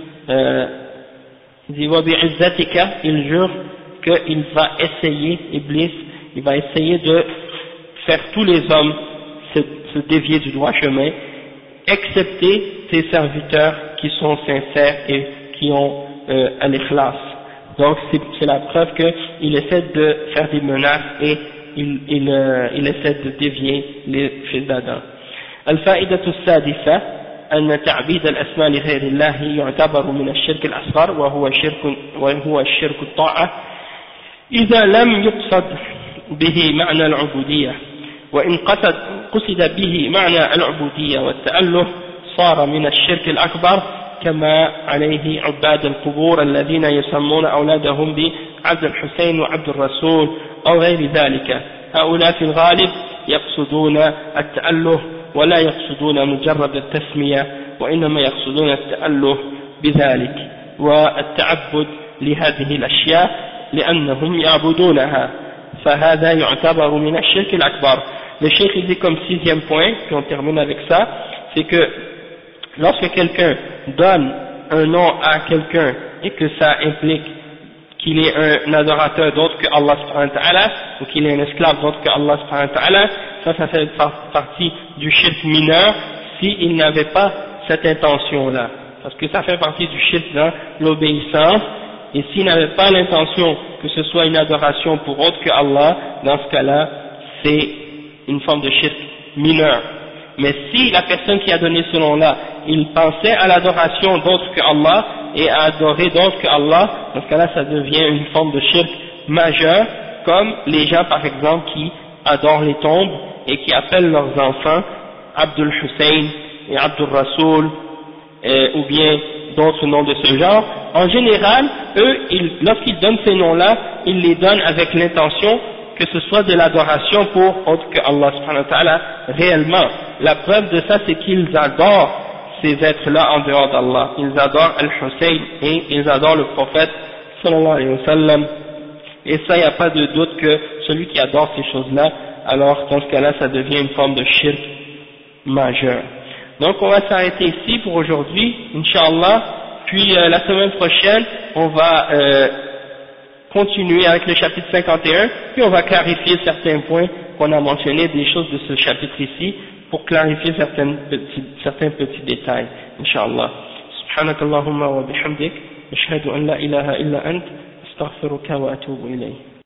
dit wa bi'izzatika, il jure qu'il va essayer, Iblis, il va essayer de faire tous les hommes se dévier du droit chemin, excepté tes serviteurs qui sont sincères et qui ont al-ikhlas. Donc c'est la preuve qu'il essaie de faire des menaces et il essaie de dévier les fils d'Adam. الفائدة السادسة أن تعبيد الأسماء لغير الله يعتبر من الشرك الأصغر وهو الشرك الطاعة إذا لم يقصد به معنى العبودية، وإن قصد به معنى العبودية والتأله صار من الشرك الأكبر كما عليه عباد القبور الذين يسمون أولادهم بعبد الحسين وعبد الرسول أو غير ذلك. هؤلاء في الغالب يقصدون التأله ولا يقصدون مجرد التسمية، وإنما يقصدون التأله بذلك والتعبد لهذه الأشياء لأنهم يعبدونها، فهذا يعتبر من الشرك الأكبر. Le Cheikh dit comme sixième point, puis on termine avec ça, c'est que lorsque quelqu'un donne un nom à quelqu'un et que ça implique qu'il est un adorateur d'autre que Allah subhanahu wa ta'ala, ou qu'il est un esclave d'autre que Allah subhanahu wa ta'ala, ça fait partie du shirk mineur s'il n'avait pas cette intention-là. Parce que ça fait partie du shirk dans l'obéissance, et s'il n'avait pas l'intention que ce soit une adoration pour autre que Allah, dans ce cas-là, c'est une forme de shirk mineur. Mais si la personne qui a donné ce nom-là, il pensait à l'adoration d'autre que Allah et à adorer d'autre que Allah, dans ce cas-là, ça devient une forme de shirk majeur, comme les gens par exemple qui adorent les tombes et qui appellent leurs enfants Abdul Hussein et Abdul Rasoul, ou bien d'autres noms de ce genre. En général, eux, lorsqu'ils donnent ces noms-là, ils les donnent avec l'intention que ce soit de l'adoration pour autre que Allah subhanahu wa ta'ala réellement. La preuve de ça, c'est qu'ils adorent ces êtres-là en dehors d'Allah. Ils adorent Al-Hussein et ils adorent le prophète sallallahu alayhi wa sallam. Et ça, il n'y a pas de doute que celui qui adore ces choses-là, alors dans ce cas-là, ça devient une forme de shirk majeur. Donc on va s'arrêter ici pour aujourd'hui, Inch'Allah. Puis la semaine prochaine, on va continuer avec le chapitre 51, puis on va clarifier certains points qu'on a mentionnés, des choses de ce chapitre ici, pour clarifier certains petits détails, Inch'Allah. Subhanakallahumma wa bihamdik, ashhadu an la ilaha illa ant, astaghfiruka wa atubu ilayk.